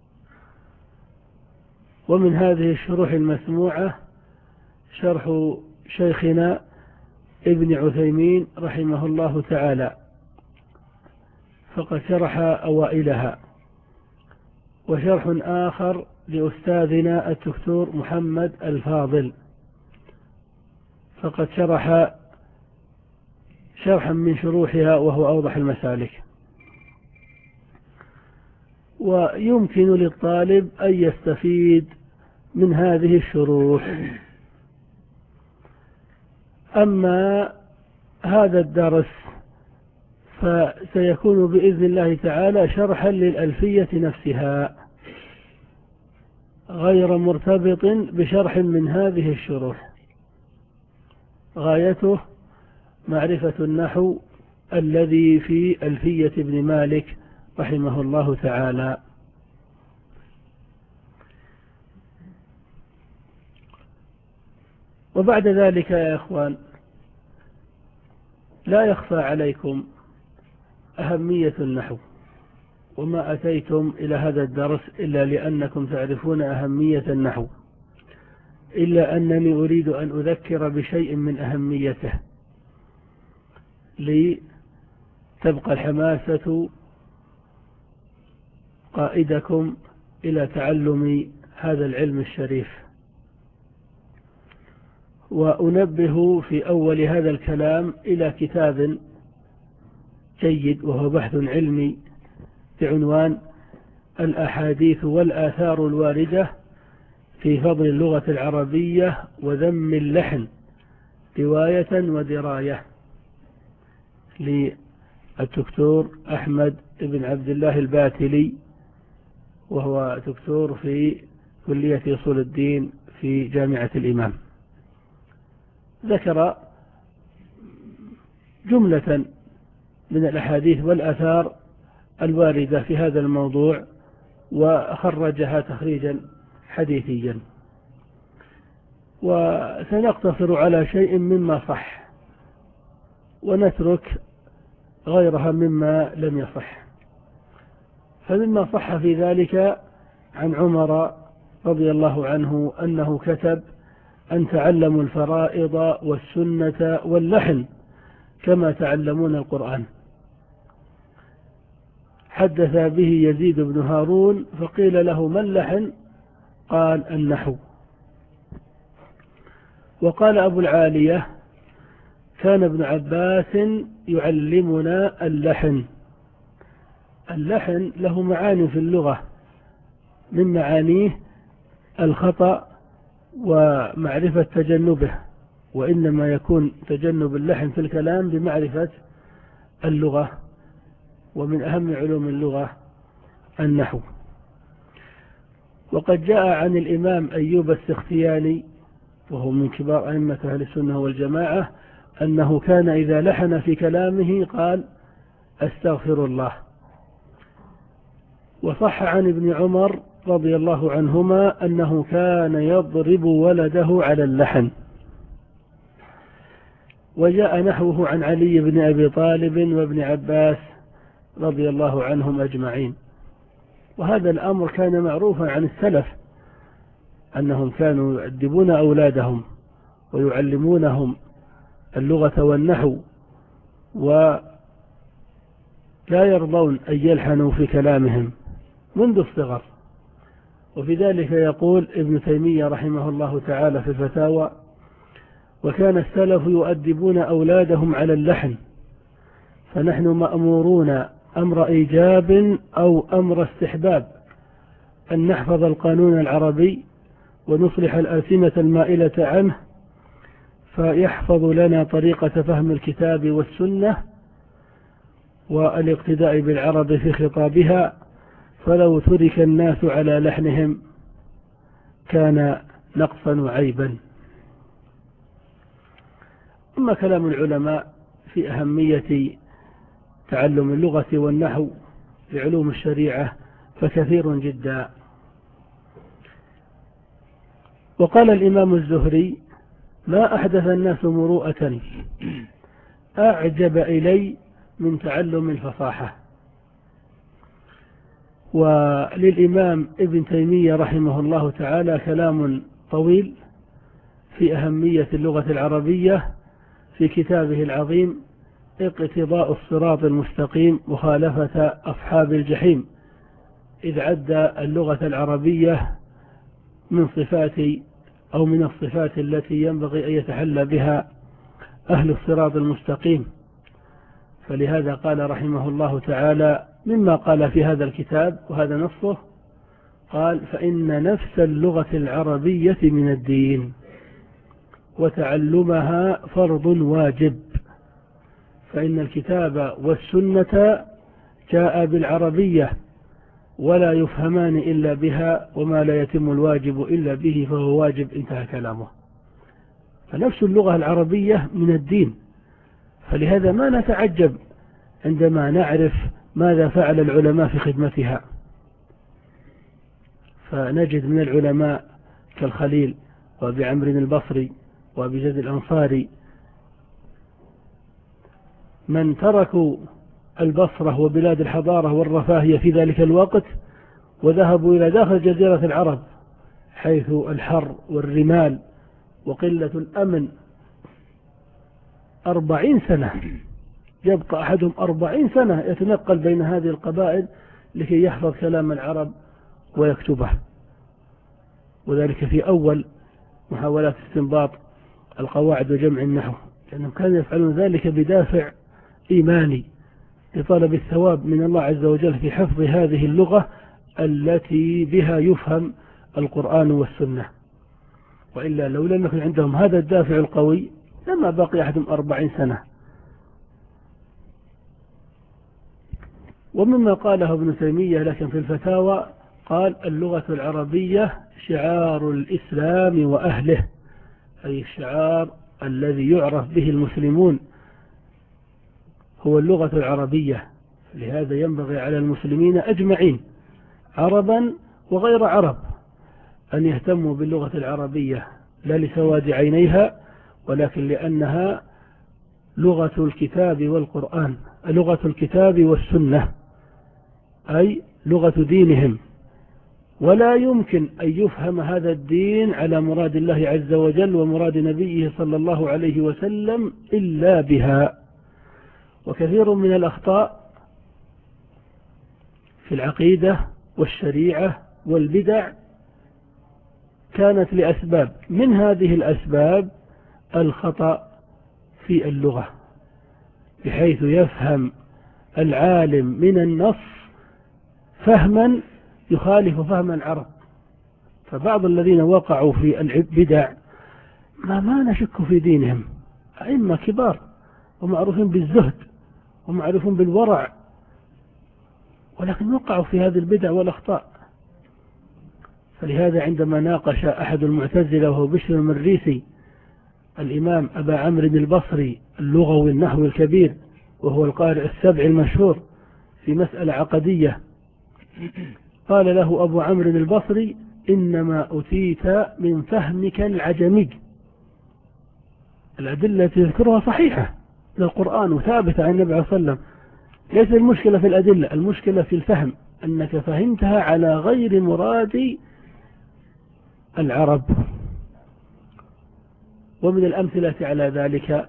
ومن هذه الشروح المسموعة شرح شيخنا ابن عثيمين رحمه الله تعالى، فقد شرح أوائلها. وشرح آخر لأستاذنا الدكتور محمد الفاضل، فقد شرح شرحا من شروحها وهو أوضح المسالك. ويمكن للطالب أن يستفيد من هذه الشروح. أما هذا الدرس فسيكون بإذن الله تعالى شرحا للألفية نفسها، غير مرتبط بشرح من هذه الشروح. غايته معرفة النحو الذي في ألفية ابن مالك رحمه الله تعالى. وبعد ذلك يا إخوان، لا يخفى عليكم أهمية النحو، وما أتيتم إلى هذا الدرس إلا لأنكم تعرفون أهمية النحو، إلا أنني أريد أن أذكر بشيء من أهميته لتبقى الحماسة قائدكم إلى تعلم هذا العلم الشريف. وأنبه في أول هذا الكلام إلى كتاب جيد، وهو بحث علمي بعنوان الأحاديث والآثار الواردة في فضل اللغة العربية وذم اللحن رواية ودراية، للدكتور أحمد بن عبد الله الباتلي، وهو دكتور في كلية أصول الدين في جامعة الإمام. ذكر جملة من الأحاديث والآثار الواردة في هذا الموضوع، وخرجها تخريجا حديثيا. وسنقتصر على شيء مما صح، ونترك غيرها مما لم يصح. فمما صح في ذلك عن عمر رضي الله عنه أنه كتب: أن تعلموا الفرائض والسنة واللحن كما تعلمون القرآن. حدث به يزيد بن هارون فقيل له: ما اللحن؟ قال: النحو. وقال أبو العالية: كان ابن عباس يعلمنا اللحن. اللحن له معاني في اللغة، من معانيه الخطأ ومعرفة تجنبه، وإنما يكون تجنب اللحن في الكلام بمعرفة اللغة، ومن أهم علوم اللغة النحو. وقد جاء عن الإمام أيوب السختياني، وهو من كبار أئمة أهل السنة والجماعة، أنه كان إذا لحن في كلامه قال: أستغفر الله. وصح عن ابن عمر رضي الله عنهما أنه كان يضرب ولده على اللحن. وجاء نحوه عن علي بن أبي طالب وابن عباس رضي الله عنهم أجمعين. وهذا الأمر كان معروفا عن السلف، أنهم كانوا يؤدبون أولادهم ويعلمونهم اللغة والنحو، ولا يرضون أن يلحنوا في كلامهم منذ الصغر. وفي ذلك يقول ابن تيمية رحمه الله تعالى في الفتاوى: وكان السلف يؤدبون أولادهم على اللحن، فنحن مأمورون أمر إيجاب أو أمر استحباب أن نحفظ القانون العربي ونصلح الألسنة المائلة عنه، فيحفظ لنا طريقة فهم الكتاب والسنة والاقتداء بالعرب في خطابها، فلو ترك الناس على لحنهم كان نقصا وعيبا. أما كلام العلماء في أهمية تعلم اللغة والنحو لعلوم الشريعة فكثير جدا. وقال الإمام الزهري: ما أحدث الناس مروءة أعجب إلي من تعلم الفصاحة. وللإمام ابن تيمية رحمه الله تعالى كلام طويل في أهمية اللغة العربية في كتابه العظيم اقتضاء الصراط المستقيم مخالفة أصحاب الجحيم، إذ عد اللغة العربية من صفات أو من الصفات التي ينبغي أن يتحلى بها أهل الصراط المستقيم. فلهذا قال رحمه الله تعالى مما قال في هذا الكتاب، وهذا نصه، قال: فإن نفس اللغة العربية من الدين، وتعلمها فرض واجب، فإن الكتاب والسنة جاء بالعربية ولا يفهمان إلا بها، وما لا يتم الواجب إلا به فهو واجب. انتهى كلامه. فنفس اللغة العربية من الدين، فلهذا ما نتعجب عندما نعرف ماذا فعل العلماء في خدمتها. فنجد من العلماء كالخليل وأبي عمرو البصري وأبي زيد الأنصاري من تركوا البصرة وبلاد الحضارة والرفاهية في ذلك الوقت وذهبوا إلى داخل جزيرة العرب، حيث الحر والرمال وقلة الأمن، أربعين سنة يبقى أحدهم أربعين سنة يتنقل بين هذه القبائل لكي يحفظ كلام العرب ويكتبه، وذلك في أول محاولات استنباط القواعد وجمع النحو، لأنهم كانوا يفعلون ذلك بدافع إيماني لطلب الثواب من الله عز وجل في حفظ هذه اللغة التي بها يفهم القرآن والسنة. وإلا لو لم يكن عندهم هذا الدافع القوي لما بقي أحدهم أربعين سنة. ومما قاله ابن تيمية لكن في الفتاوى قال: اللغة العربية شعار الإسلام وأهله، أي الشعار الذي يعرف به المسلمون هو اللغة العربية. لهذا ينبغي على المسلمين أجمعين عربا وغير عرب أن يهتموا باللغة العربية، لا لسواد عينيها ولكن لأنها لغة الكتاب والقرآن، لغة الكتاب والسنة، أي لغة دينهم. ولا يمكن أن يفهم هذا الدين على مراد الله عز وجل ومراد نبيه صلى الله عليه وسلم إلا بها. وكثير من الأخطاء في العقيدة والشريعة والبدع كانت لأسباب، من هذه الأسباب الخطأ في اللغة، بحيث يفهم العالم من النص فهما يخالف فهم العرب. فبعض الذين وقعوا في البدع ما ما نشك في دينهم، أئمة كبار ومعروفين بالزهد ومعروفين بالورع، ولكن وقعوا في هذه البدع والأخطاء. فلهذا عندما ناقش أحد المعتزلة وهو بشر المريسي الإمام أبا عمرو البصري اللغوي النحوي الكبير، وهو القارئ السبع المشهور، في مسألة عقدية، قال له أبو عمرو البصري: إنما أتيت من فهمك العجمي. الأدلة التي تذكرها صحيحة للقرآن وثابتة عن النبي صلى الله عليه وسلم، ليس المشكلة في الأدلة، المشكلة في الفهم، أنك فهمتها على غير مراد العرب. ومن الأمثلة على ذلك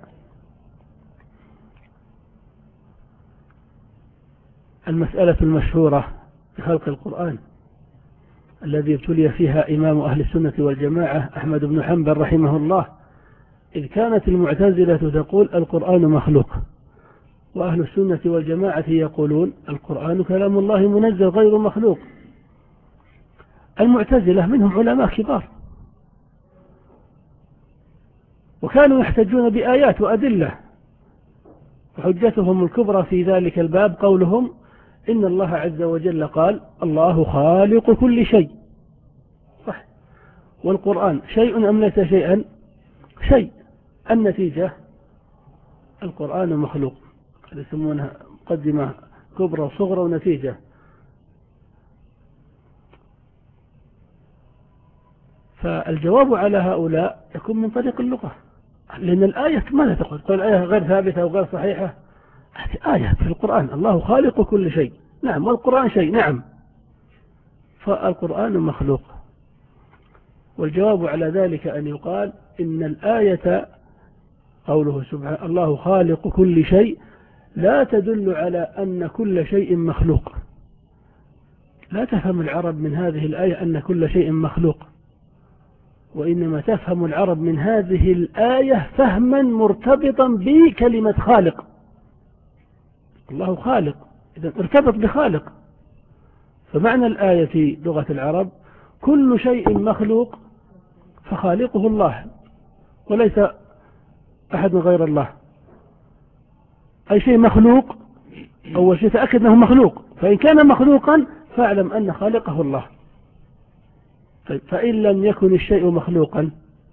المسألة المشهورة في خلق القرآن الذي ابتلي فيها إمام أهل السنة والجماعة أحمد بن حنبل رحمه الله، إذ كانت المعتزلة تقول القرآن مخلوق، وأهل السنة والجماعة يقولون القرآن كلام الله منزل غير مخلوق. المعتزلة منهم علماء كبار وكانوا يحتجون بآيات وأدلة، وحجتهم الكبرى في ذلك الباب قولهم إن الله عز وجل قال الله خالق كل شيء، صح، والقرآن شيء أم ليس شيئا؟ شيء. النتيجة القرآن مخلوق، يسمونها مقدمة كبرى وصغرى ونتيجة. فالجواب على هؤلاء يكون من طريق اللغة، لأن الآية ماذا تقول؟ تقول الآية غير ثابتة أو غير صحيحة؟ آية في القرآن الله خالق كل شيء، نعم، والقرآن شيء، نعم، فالقرآن مخلوق. والجواب على ذلك أن يقال إن الآية قوله سبحانه الله خالق كل شيء لا تدل على أن كل شيء مخلوق. لا تفهم العرب من هذه الآية أن كل شيء مخلوق، وإنما تفهم العرب من هذه الآية فهما مرتبطا بكلمة خالق. الله خالق، إذا ارتبط بخالق. فمعنى الآية في لغة العرب كل شيء مخلوق فخالقه الله وليس أحد غير الله. أي شيء مخلوق أول شيء تأكد أنه مخلوق، فإن كان مخلوقا فاعلم أن خالقه الله. طيب فإن لم يكن الشيء مخلوقا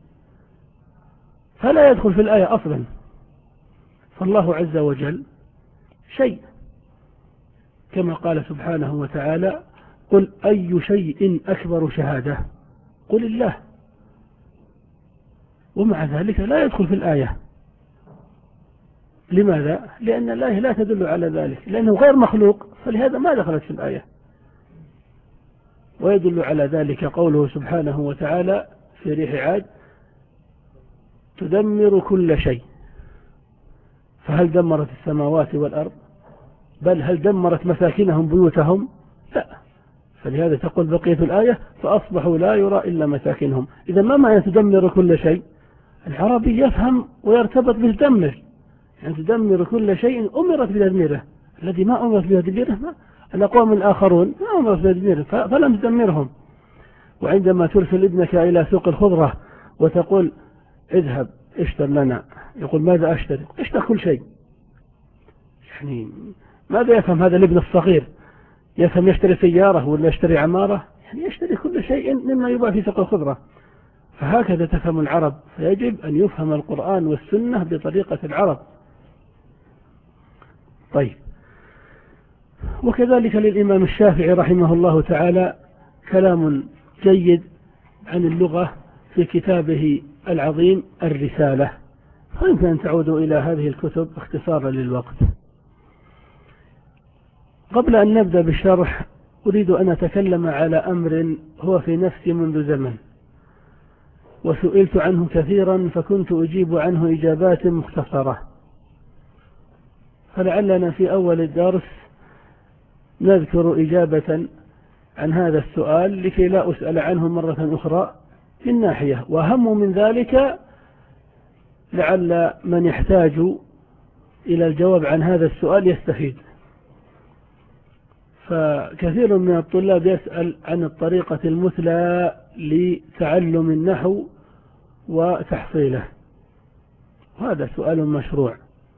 فلا يدخل في الآية أصلا. فالله عز وجل شيء، كما قال سبحانه وتعالى قل أي شيء أكبر شهادة قل الله، ومع ذلك لا يدخل في الآية. لماذا؟ لأن الآية لا تدل على ذلك، لأنه غير مخلوق، فلهذا ما دخلت في الآية. ويدل على ذلك قوله سبحانه وتعالى في ريح عاد تدمر كل شيء. فهل دمرت السماوات والأرض؟ بل هل دمرت مساكنهم بيوتهم؟ لا. فلهذا تقول بقية الآية فأصبحوا لا يرى إلا مساكنهم. إذا ما معنى تدمر كل شيء؟ العربي يفهم ويرتبط بالدمر، يعني تدمر كل شيء أمرت بتدميره. الذي ما أمرت بتدميره الأقوام الآخرون ما أمرت بتدميره فلم تدمرهم. وعندما ترسل ابنك إلى سوق الخضرة وتقول اذهب اشتر لنا، يقول ماذا أشتري؟ اشتر كل شيء. يعني ماذا يفهم هذا الابن الصغير؟ يفهم يشتري سيارة ولا يشتري عمارة؟ يعني يشتري كل شيء مما يباع في سوق الخضرة. فهكذا تفهم العرب، فيجب أن يفهم القرآن والسنة بطريقة العرب. طيب، وكذلك للإمام الشافعي رحمه الله تعالى كلام جيد عن اللغة في كتابه العظيم الرسالة، فيمكن أن تعودوا إلى هذه الكتب اختصارا للوقت. قبل أن نبدأ بالشرح أريد أن أتكلم على أمر هو في نفسي منذ زمن، وسئلت عنه كثيرا فكنت أجيب عنه إجابات مختصرة، فلعلنا في أول الدرس نذكر إجابة عن هذا السؤال لكي لا أسأل عنه مرة أخرى من ناحية، وأهم من ذلك لعل من يحتاج إلى الجواب عن هذا السؤال يستفيد. فكثير من الطلاب يسأل عن الطريقة المثلى لتعلم النحو وتحصيله، وهذا سؤال مشروع،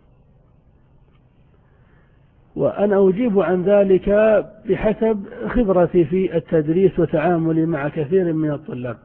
وأنا أجيب عن ذلك بحسب خبرتي في التدريس وتعاملي مع كثير من الطلاب.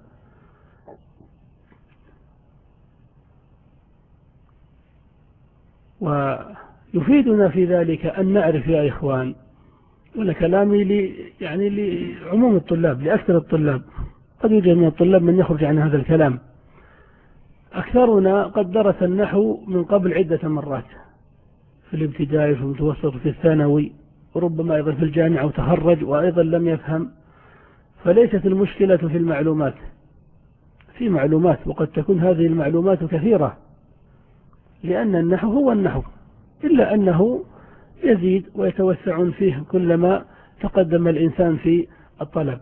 ويفيدنا في ذلك أن نعرف يا إخوان، ولا كلامي لي يعني لعموم الطلاب، لأكثر الطلاب، قد يوجد من الطلاب من يخرج عن هذا الكلام. أكثرنا قد درس النحو من قبل عدة مرات في الابتدائي في المتوسط في الثانوي، وربما أيضا في الجامعة وتخرج وأيضا لم يفهم. فليست المشكلة في المعلومات، في معلومات وقد تكون هذه المعلومات كثيرة، لأن النحو هو النحو، إلا أنه يزيد ويتوسع فيه كلما تقدم الإنسان في الطلب.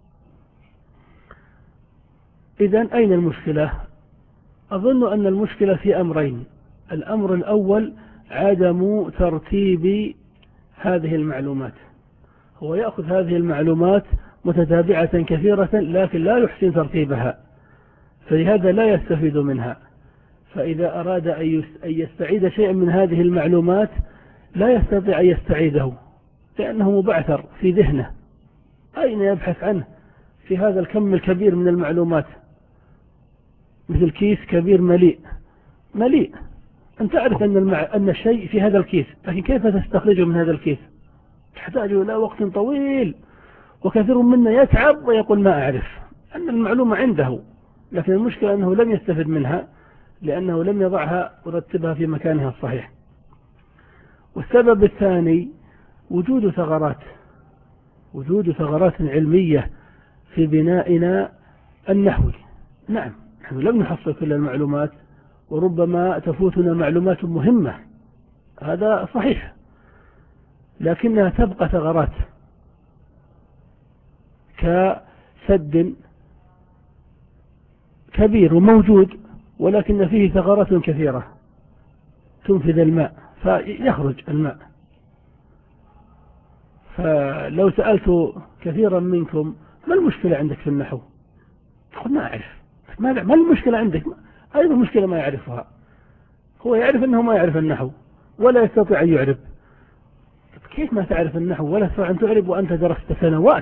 إذن أين المشكلة؟ أظن أن المشكلة في أمرين. الأمر الأول عدم ترتيب هذه المعلومات. هو يأخذ هذه المعلومات متتابعة كثيرة لكن لا يحسن ترتيبها، فلهذا لا يستفيد منها. فإذا أراد أن يستعيد شيئا من هذه المعلومات لا يستطيع أن يستعيده، لأنه مبعثر في ذهنه. أين يبحث عنه في هذا الكم الكبير من المعلومات؟ مثل كيس كبير مليء مليء، أنت تعرف أن, المع... أن الشيء في هذا الكيس، لكن كيف تستخرجه من هذا الكيس؟ تحتاج إلى وقت طويل، وكثير منا يتعب ويقول ما أعرف أن المعلومة عنده، لكن المشكلة أنه لم يستفد منها لأنه لم يضعها ورتبها في مكانها الصحيح. والسبب الثاني وجود ثغرات وجود ثغرات علمية في بنائنا النحوي. نعم، نحن لم نحصل كل المعلومات، وربما تفوتنا معلومات مهمة، هذا صحيح، لكنها تبقى ثغرات كسد كبير وموجود، ولكن فيه ثغرات كثيرة تنفذ الماء فيخرج الماء. فلو سألت كثيرا منكم ما المشكلة عندك في النحو؟ تقول ما أعرف. ما المشكلة عندك؟ أيضا مشكلة ما يعرفها. هو يعرف أنه ما يعرف النحو ولا يستطيع أن يعرب. كيف ما تعرف النحو ولا تستطيع أن تعرب وأنت درست سنوات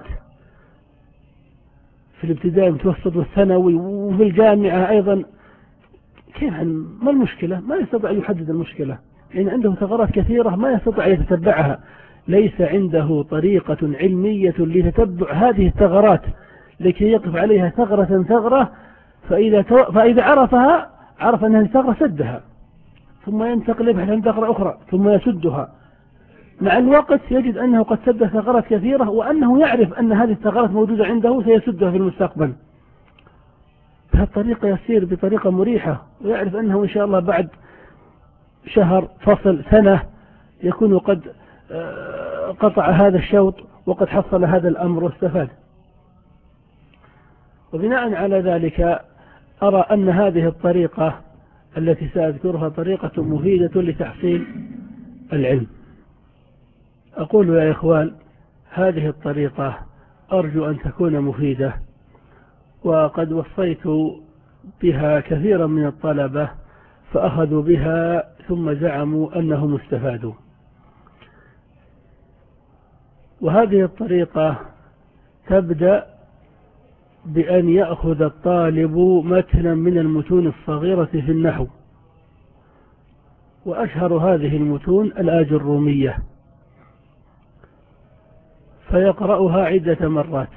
في الابتدائي والمتوسط والثانوي وفي الجامعة أيضا؟ كيف؟ ما المشكلة؟ ما يستطيع أن يحدد المشكلة، لأن عنده ثغرات كثيرة ما يستطيع أن يتتبعها. ليس عنده طريقة علمية لتتبع هذه الثغرات لكي يقف عليها ثغرة ثغرة، فإذا, تو... فإذا عرفها عرف أن هذه الثغرة سدها، ثم ينتقل يبحث عن ثغرة أخرى ثم يسدها. مع الوقت يجد أنه قد سد ثغرات كثيرة، وأنه يعرف أن هذه الثغرات موجودة عنده سيسدها في المستقبل. بهالطريقة يسير بطريقة مريحة، ويعرف أنه إن شاء الله بعد شهر فصل سنة يكون قد قطع هذا الشوط وقد حصل هذا الأمر واستفاد. وبناء على ذلك أرى أن هذه الطريقة التي سأذكرها طريقة مفيدة لتحصيل العلم. أقول يا إخوان هذه الطريقة أرجو أن تكون مفيدة، وقد وصيت بها كثيرا من الطلبة فأخذوا بها ثم زعموا أنهم استفادوا. وهذه الطريقة تبدأ بأن يأخذ الطالب متنا من المتون الصغيرة في النحو، وأشهر هذه المتون الآجرومية، فيقرأها عدة مرات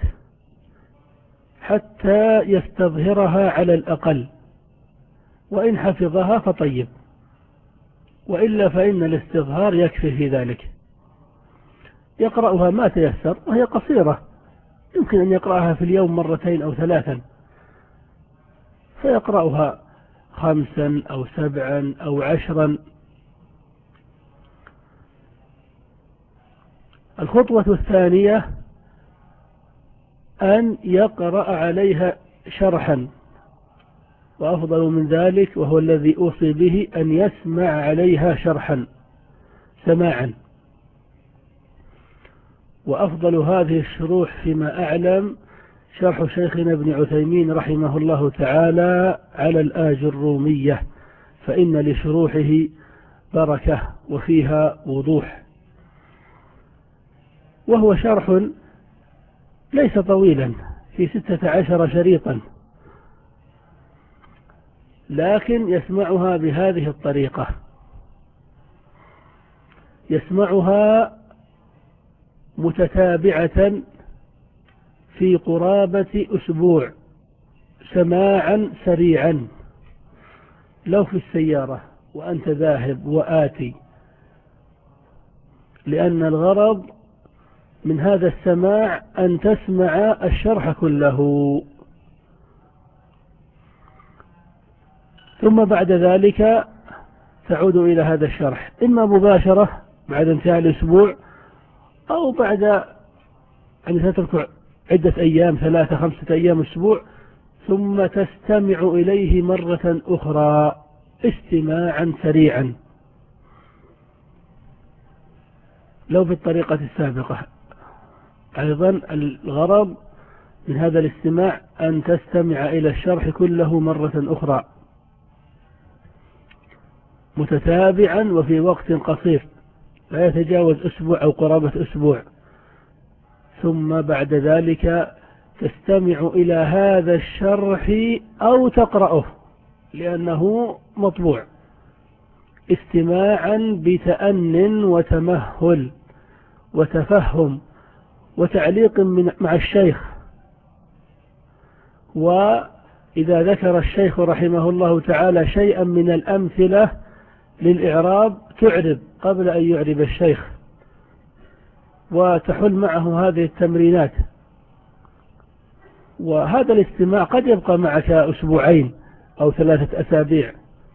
حتى يستظهرها على الأقل، وإن حفظها فطيب، وإلا فإن الاستظهار يكفي في ذلك. يقرأها ما تيسر، وهي قصيرة يمكن أن يقرأها في اليوم مرتين أو ثلاثا، فيقرأها خمسا أو سبعا أو عشرا. الخطوة الثانية أن يقرأ عليها شرحا، وأفضل من ذلك وهو الذي أوصي به أن يسمع عليها شرحا سماعا. وأفضل هذه الشروح فيما أعلم شرح شيخنا ابن عثيمين رحمه الله تعالى على الآجرومية، فإن لشروحه بركة وفيها وضوح، وهو شرح ليس طويلا في ستة عشر شريطا، لكن يسمعها بهذه الطريقة، يسمعها متتابعة في قرابة أسبوع سماعا سريعا، لو في السيارة وأنت ذاهب وآتي، لأن الغرض من هذا السماع أن تسمع الشرح كله. ثم بعد ذلك تعود إلى هذا الشرح إما مباشرة بعد انتهاء الأسبوع، أو بعد أن تترك عدة أيام، ثلاثة خمسة أيام أسبوع، ثم تستمع إليه مرة أخرى استماعا سريعا. لو بالطريقة السابقة. أيضا الغرض من هذا الاستماع أن تستمع إلى الشرح كله مرة أخرى متتابعا وفي وقت قصير لا يتجاوز أسبوع أو قرابة أسبوع، ثم بعد ذلك تستمع إلى هذا الشرح أو تقرأه لأنه مطبوع استماعا بتأن وتمهل وتفهم وتعليق من مع الشيخ. وإذا ذكر الشيخ رحمه الله تعالى شيئا من الأمثلة للإعراب تعرب قبل أن يعرب الشيخ، وتحل معه هذه التمرينات. وهذا الاستماع قد يبقى معك أسبوعين أو ثلاثة أسابيع،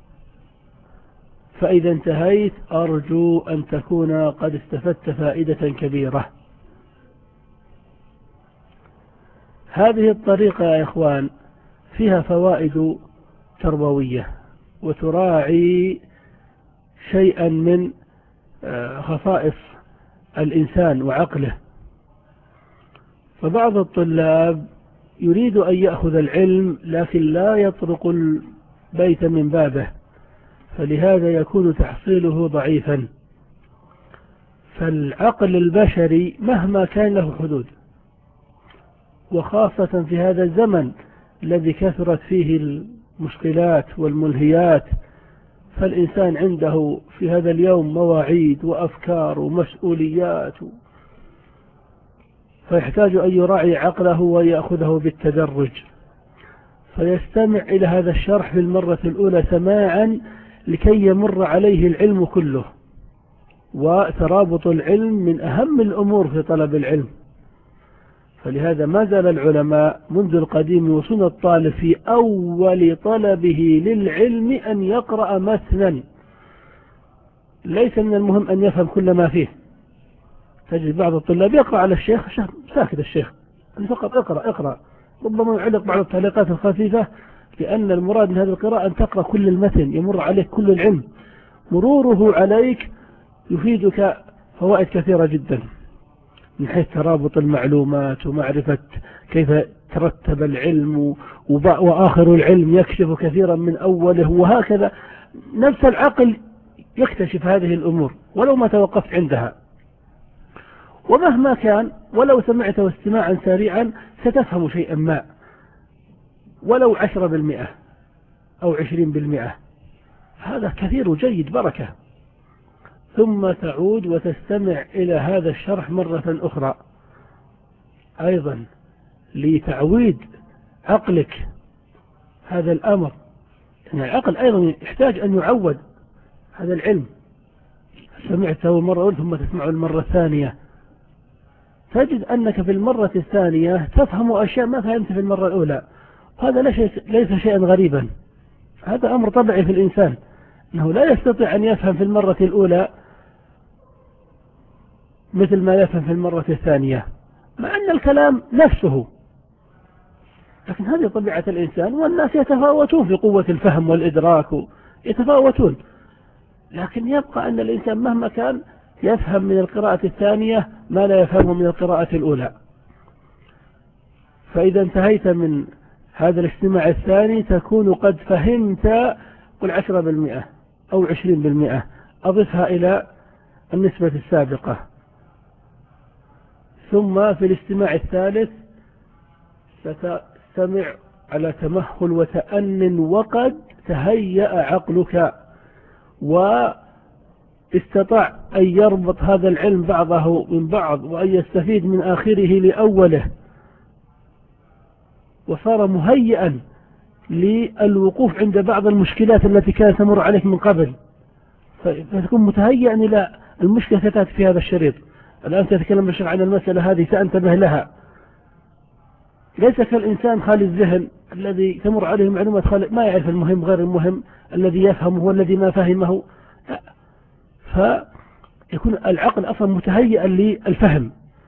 فإذا انتهيت أرجو أن تكون قد استفدت فائدة كبيرة. هذه الطريقة يا إخوان فيها فوائد تربوية وتراعي شيئا من خصائص الإنسان وعقله. فبعض الطلاب يريد أن يأخذ العلم لكن لا يطرق البيت من بابه، فلهذا يكون تحصيله ضعيفا. فالعقل البشري مهما كان له حدود، وخاصة في هذا الزمن الذي كثرت فيه المشكلات والملهيات، فالإنسان عنده في هذا اليوم مواعيد وأفكار ومسؤوليات، فيحتاج أن يراعي عقله ويأخذه بالتدرج، فيستمع إلى هذا الشرح في المرة الأولى سماعا لكي يمر عليه العلم كله. وترابط العلم من أهم الأمور في طلب العلم، فلهذا ما زال العلماء منذ القديم يوصون الطالب في أول طلبه للعلم أن يقرأ متنا. ليس من المهم أن يفهم كل ما فيه. تجد بعض الطلاب يقرأ على الشيخ ساكت الشيخ فقط اقرأ اقرأ، ربما يعلق بعض التعليقات الخفيفة، لأن المراد من هذه القراءة أن تقرأ كل المتن، يمر عليك كل العلم. مروره عليك يفيدك فوائد كثيرة جدا من حيث ترابط المعلومات ومعرفة كيف ترتب العلم، وآخر العلم يكشف كثيرا من أوله، وهكذا. نفس العقل يكتشف هذه الأمور ولو ما توقفت عندها. ومهما كان ولو سمعت استماعا سريعا ستفهم شيئا ما، ولو عشرة بالمئة أو عشرين بالمئة، هذا كثير وجيد بركة. ثم تعود وتستمع إلى هذا الشرح مرة أخرى أيضا لتعويد عقلك هذا الأمر. يعني العقل أيضا يحتاج أن يعود هذا العلم. سمعته مرة أولى ثم تسمعه المرة الثانية، تجد أنك في المرة الثانية تفهم أشياء ما فهمت في المرة الأولى. هذا ليس شيئا غريبا، هذا أمر طبيعي في الإنسان، أنه لا يستطيع أن يفهم في المرة الأولى مثل ما يفهم في المرة الثانية، مع أن الكلام نفسه، لكن هذه طبيعة الإنسان. والناس يتفاوتون في قوة الفهم والإدراك، يتفاوتون، لكن يبقى أن الإنسان مهما كان يفهم من القراءة الثانية ما لا يفهمه من القراءة الأولى. فإذا انتهيت من هذا الاستماع الثاني تكون قد فهمت قل عشرة بالمئة أو عشرين بالمئة، أضفها إلى النسبة السابقة. ثم في الاستماع الثالث ستستمع على تمهل وتأن، وقد تهيأ عقلك واستطاع أن يربط هذا العلم بعضه من بعض، وأن يستفيد من آخره لأوله، وصار مهيئا للوقوف عند بعض المشكلات التي كانت تمر عليك من قبل، فتكون متهيئا إلى المشكلة ستأتي في هذا الشريط. الآن تتكلم الشيخ عن المسألة هذه سأنتبه لها. ليس كالإنسان خالي الذهن الذي تمر عليه معلومات خالي ما يعرف المهم غير المهم، الذي يفهمه والذي ما فهمه. فيكون العقل أصلا متهيئا للفهم،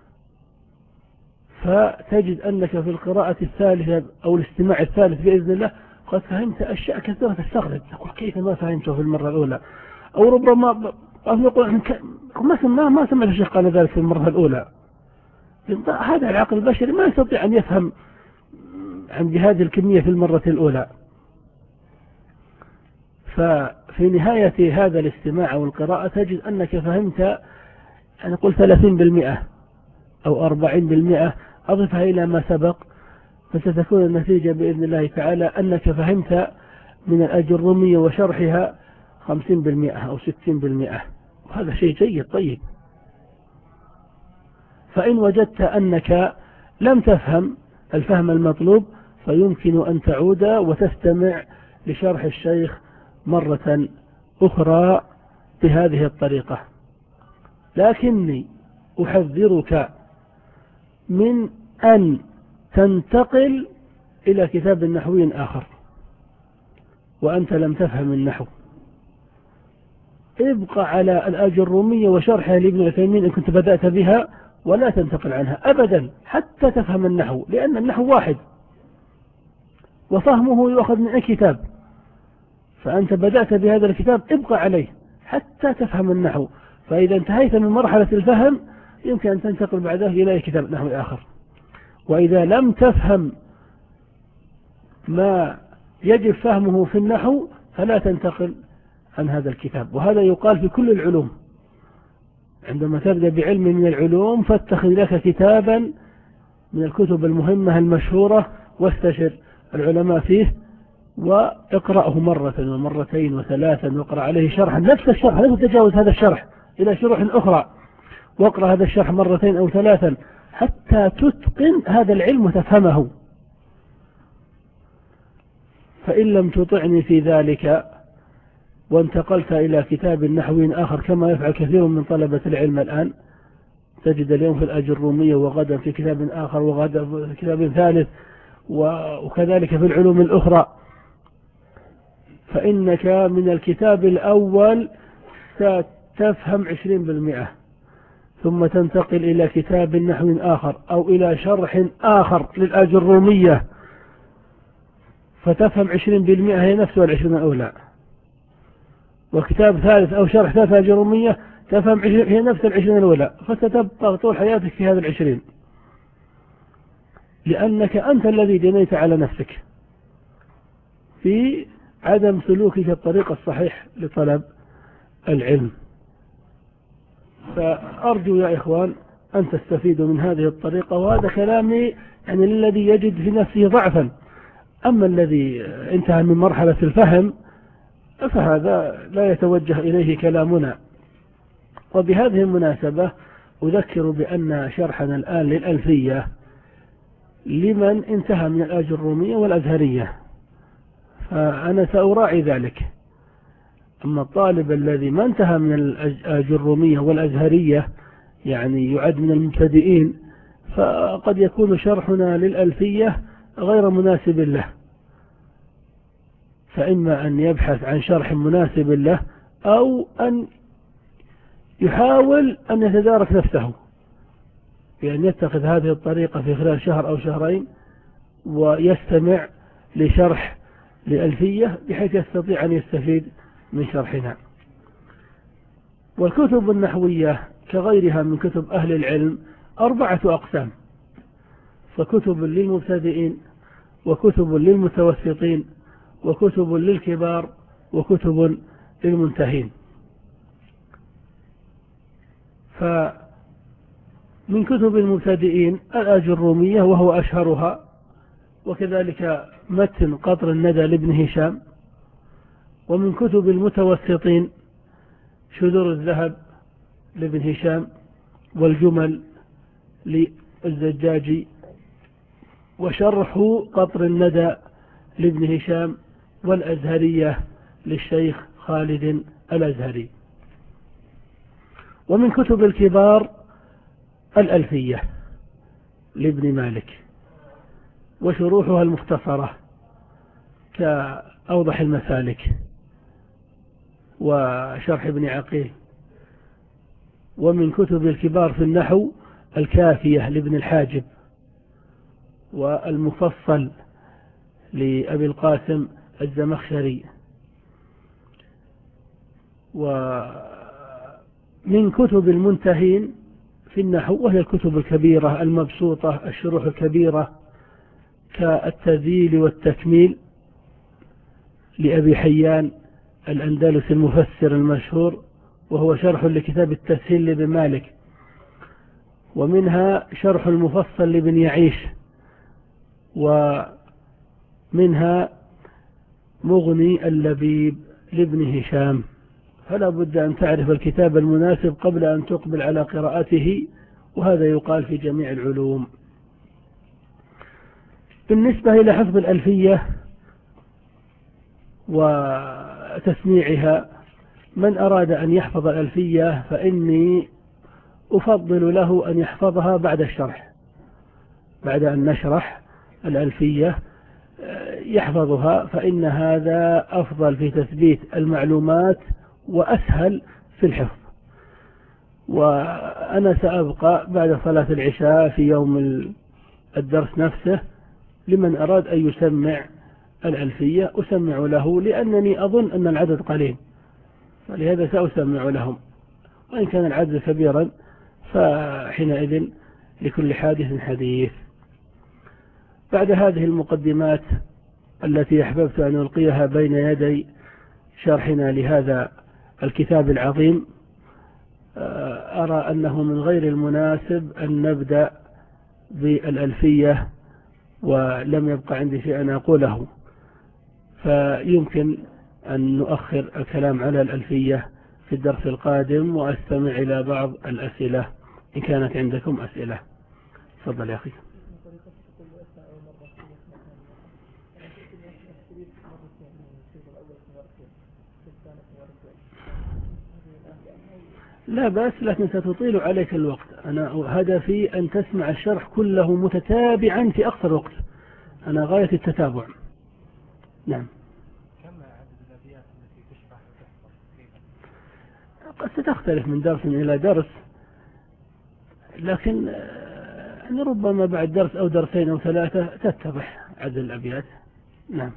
فتجد أنك في القراءة الثالثة أو الاستماع الثالث بإذن الله قد فهمت أشياء كثيرة تستغرب، تقول كيف ما فهمته في المرة الأولى. أو ربما يقول ما ما سمعت الشيخ قال ذلك في المرة الأولى. هذا العقل البشري ما يستطيع أن يفهم عن بهذه الكمية في المرة الأولى. ففي نهاية هذا الاستماع والقراءة تجد أنك فهمت، أنا قلت ثلاثين بالمئة أو أربعين بالمئة، أضفها إلى ما سبق فستكون النتيجة بإذن الله تعالى أنك فهمت من الأجرومية وشرحها خمسين بالمئة أو ستين بالمئة، وهذا شيء جيد طيب. فإن وجدت أنك لم تفهم الفهم المطلوب فيمكن أن تعود وتستمع لشرح الشيخ مرة أخرى بهذه الطريقة. لكني أحذرك من أن تنتقل إلى كتاب نحوي آخر وأنت لم تفهم النحو. ابقى على الأجرومية وشرحها لابن عثيمين إن كنت بدأت بها، ولا تنتقل عنها أبدا حتى تفهم النحو، لأن النحو واحد وفهمه يؤخذ من أي كتاب. فأنت بدأت بهذا الكتاب ابقى عليه حتى تفهم النحو، فإذا انتهيت من مرحلة الفهم يمكن أن تنتقل بعدها إلى أي كتاب نحوي آخر. وإذا لم تفهم ما يجب فهمه في النحو فلا تنتقل عن هذا الكتاب. وهذا يقال في كل العلوم. عندما تبدأ بعلم من العلوم فاتخذ لك كتابا من الكتب المهمة المشهورة واستشر العلماء فيه واقرأه مرة ومرتين وثلاثا، واقرأ عليه شرحا نفس الشرح، لا تتجاوز هذا الشرح إلى شروح أخرى، واقرأ هذا الشرح مرتين أو ثلاثا حتى تتقن هذا العلم وتفهمه. فإن لم تطعني في ذلك وانتقلت إلى كتاب نحوي آخر كما يفعل كثير من طلبة العلم الآن، تجد اليوم في الأجرومية وغدا في كتاب آخر وغدا في كتاب ثالث وكذلك في العلوم الأخرى، فإنك من الكتاب الأول ستفهم عشرين بالمئة، ثم تنتقل إلى كتاب نحو آخر أو إلى شرح آخر للأجرومية فتفهم عشرين بالمئة هي نفسها العشرين الأولى، وكتاب ثالث أو شرح ثالث أجرومية تفهم هي نفس العشرين الأولى، فستبقى طول حياتك في هذا العشرين، لأنك أنت الذي جنيت على نفسك في عدم سلوكك الطريق الصحيح لطلب العلم. فأرجو يا إخوان أن تستفيدوا من هذه الطريقة، وهذا كلامي يعني للذي يجد في نفسه ضعفا. أما الذي انتهى من مرحلة الفهم فهذا لا يتوجه إليه كلامنا. وبهذه المناسبة أذكر بأن شرحنا الآن للألفية لمن انتهى من الأجرومية والأزهرية، فأنا سأراعي ذلك. أما الطالب الذي ما انتهى من الأجرومية والأزهرية يعني يعد من المبتدئين، فقد يكون شرحنا للألفية غير مناسب له، فإما أن يبحث عن شرح مناسب له أو أن يحاول أن يتدارك نفسه بأن يتخذ هذه الطريقة في خلال شهر أو شهرين ويستمع لشرح لألفية بحيث يستطيع أن يستفيد من شرحنا. والكتب النحوية كغيرها من كتب أهل العلم أربعة أقسام، فكتب للمبتدئين وكتب للمتوسطين وكتب للكبار وكتب للمنتهين. فمن كتب المبتدئين الأجرومية وهو أشهرها، وكذلك متن قطر الندى لابن هشام. ومن كتب المتوسطين شذور الذهب لابن هشام، والجمل للزجاجي، وشرح قطر الندى لابن هشام، والأزهرية للشيخ خالد الأزهري. ومن كتب الكبار الألفية لابن مالك وشروحها المختصرة كأوضح المسالك وشرح ابن عقيل. ومن كتب الكبار في النحو الكافية لابن الحاجب، والمفصل لأبي القاسم الزمخشري، من كتب المنتهين في النحو، وهي الكتب الكبيرة المبسوطة، الشروح الكبيرة كالتذييل والتكميل لأبي حيان الأندلس المفسر المشهور، وهو شرح لكتاب التسهيل لابن مالك. ومنها شرح المفصل لابن يعيش، ومنها مغني اللبيب لابن هشام. فلا بد أن تعرف الكتاب المناسب قبل أن تقبل على قراءته، وهذا يقال في جميع العلوم. بالنسبة إلى حفظ الألفية وتسميعها، من أراد أن يحفظ الألفية فإني أفضل له أن يحفظها بعد الشرح، بعد أن نشرح الألفية يحفظها، فإن هذا أفضل في تثبيت المعلومات وأسهل في الحفظ. وأنا سأبقى بعد صلاة العشاء في يوم الدرس نفسه لمن أراد أن يسمع الألفية أسمع له، لأنني أظن أن العدد قليل، فلهذا سأسمع لهم. وإن كان العدد كبيرا فحينئذ لكل حادث حديث. بعد هذه المقدمات التي أحببت أن ألقيها بين يدي شرحنا لهذا الكتاب العظيم، أرى أنه من غير المناسب أن نبدأ بالألفية ولم يبقى عندي شيء أن أقوله، فيمكن أن نؤخر الكلام على الألفية في الدرس القادم، وأستمع إلى بعض الأسئلة إن كانت عندكم أسئلة. تفضل يا أخي. لا بأس، لكن ستطيل عليك الوقت. أنا هدفي أن تسمع الشرح كله متتابعا في أقصر وقت، أنا غاية التتابع. نعم. كم عدد الأبيات التي تشرح وتحفظ تقريبا؟ قد ستختلف من درس إلى درس، لكن يعني ربما بعد درس أو درسين أو ثلاثة تتضح عدد الأبيات. نعم.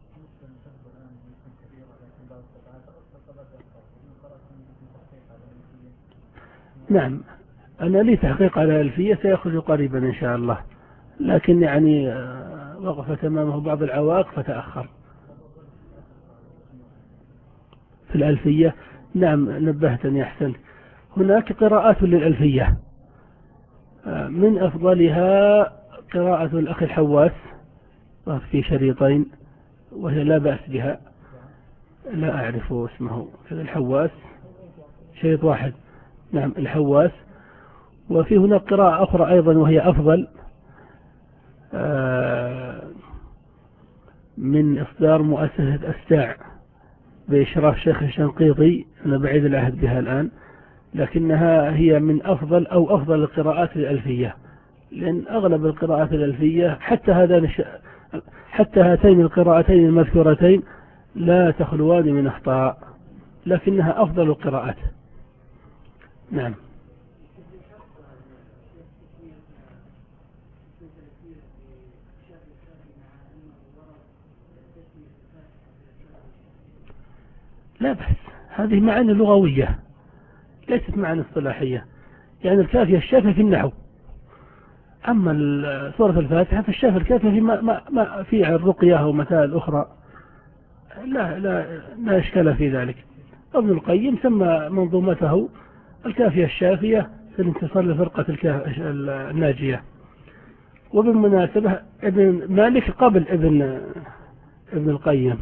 نعم، أنا لي تحقيق على الألفية سيخرج قريبا إن شاء الله، لكن يعني وقفت أمامه بعض العوائق فتأخر في الألفية. نعم نبهتني، أحسنت. هناك قراءات للألفية، من أفضلها قراءة الأخ الحواس في شريطين، وهي لا بأس بها، لا أعرف اسمه الحواس، شريط واحد. نعم الحواس. وفي هناك قراءة أخرى أيضا وهي أفضل، من إصدار مؤسسة أستاع بإشراف شيخ الشنقيطي، أنا بعيد العهد بها الآن، لكنها هي من أفضل أو أفضل القراءات الألفية، لأن أغلب القراءات الألفية حتى هذان حتى هاتين القراءتين المذكورتين لا تخلوان من أخطاء، لكنها أفضل القراءات. نعم. لا بأس، هذه معاني لغوية ليست معاني اصطلاحية، يعني الكافية الشافية في النحو، أما سورة الفاتحة فالشافية الكافية في ما ما ما في الرقية ومسائل أخرى، لا لا لا إشكال في ذلك. ابن القيم سمى منظومته الكافية الشافية في الانتصار لفرقة الناجية. وبالمناسبة ابن مالك قبل ابن ابن القيم،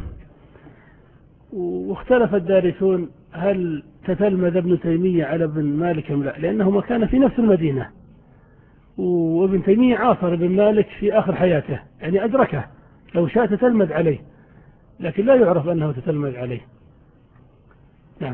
واختلف الدارسون هل تتلمذ ابن تيمية على ابن مالك أم لا، لأنهما كان في نفس المدينة، وابن تيمية عاصر ابن مالك في آخر حياته، يعني أدركه، لو شاء تتلمذ عليه، لكن لا يعرف أنه تتلمذ عليه. نعم.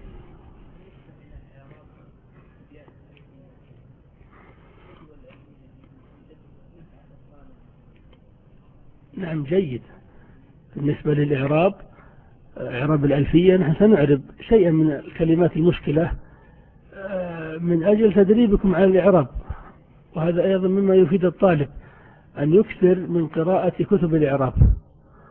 نعم جيد. بالنسبة للإعراب، إعراب الألفية، نحن سنعرب شيئا من الكلمات المشكلة من أجل تدريبكم على الإعراب، وهذا أيضا مما يفيد الطالب أن يكثر من قراءة كتب الإعراب،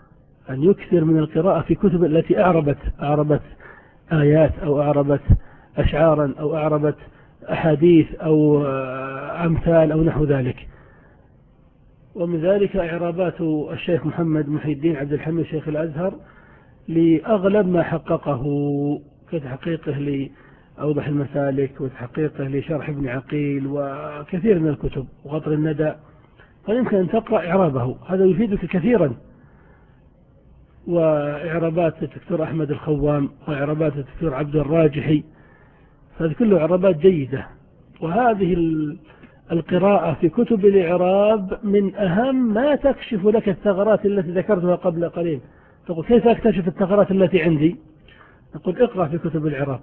أن يكثر من القراءة في كتب التي أعربت أعربت آيات أو أعربت أشعارا أو أعربت أحاديث أو أمثال أو نحو ذلك. ومن ذلك إعرابات الشيخ محمد محي الدين عبد الحميد شيخ الأزهر لأغلب ما حققه، كتحقيقه لأوضح المسالك وتحقيقه لشرح ابن عقيل وكثير من الكتب وقطر الندى، فيمكن أن تقرأ إعرابه، هذا يفيدك كثيرا. وإعرابات الدكتور أحمد الخوام وإعرابات الدكتور عبد الراجحي، هذه كلها إعرابات جيدة. وهذه القراءة في كتب الإعراب من أهم ما تكشف لك الثغرات التي ذكرتها قبل قليل. تقول كيف أكتشف الثغرات التي عندي؟ نقول اقرأ في كتب الإعراب.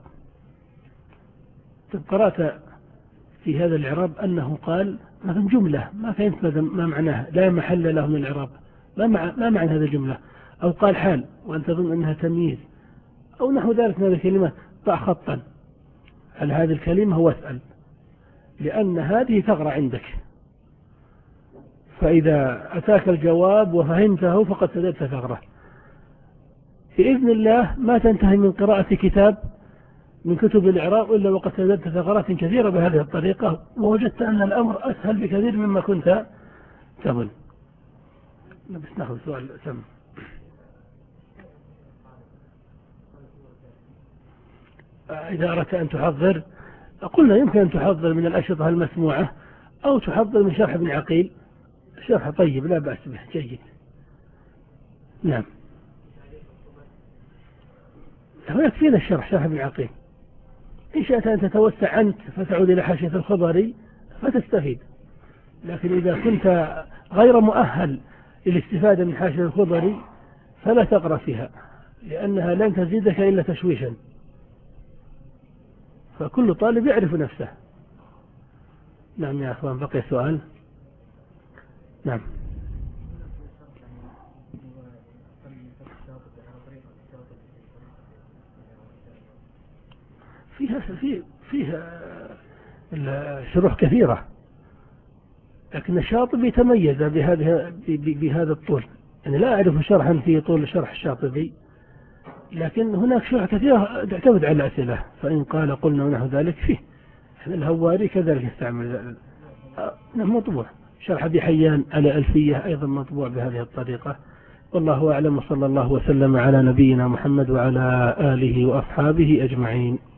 قرأت في هذا الإعراب أنه قال مثلا جملة ما فهمت ما معناها، لا محل له من الإعراب، ما مع ما معنى هذه الجملة؟ أو قال حال وأنت تظن أنها تمييز أو نحو ذلك من هذه الكلمات، ضع خطا على هذه الكلمة واسأل، لأن هذه ثغرة عندك، فإذا أتاك الجواب وفهمته فقد سددت ثغرة. بإذن الله ما تنتهي من قراءة كتاب من كتب الإعراب إلا وقد سددت ثغرات كثيرة بهذه الطريقة، ووجدت أن الأمر أسهل بكثير مما كنت تظن. بس نأخذ سؤال سم. إذا أردت أن تحضر، قلنا يمكن أن تحضر من الأشرطة المسموعة أو تحضر من شرح ابن عقيل، شرح طيب لا بأس به جيد. نعم يكفينا الشرح شرح ابن عقيل. إن شاءت أن تتوسع أنت فتعود إلى حاشية الخضري فتستفيد، لكن إذا كنت غير مؤهل للاستفادة من حاشية الخضري فلا تقرأ فيها، لأنها لن تزيدك إلا تشويشا، فكل طالب يعرف نفسه. نعم يا أخوان بقي سؤال. نعم فيها في فيها شروح كثيرة، لكن الشاطبي تميز بهذا بهذا الطول، يعني لا أعرف شرحا في طول شرح الشاطبي، لكن هناك شروح كثيرة تعتمد على الأسئلة، فإن قال قلنا ونحو ذلك فيه. الهواري كذلك يستعمل مطبوع، شرح أبي حيان على ألفية أيضا مطبوع بهذه الطريقة. والله أعلم، وصلى الله وسلم على نبينا محمد وعلى آله وأصحابه أجمعين.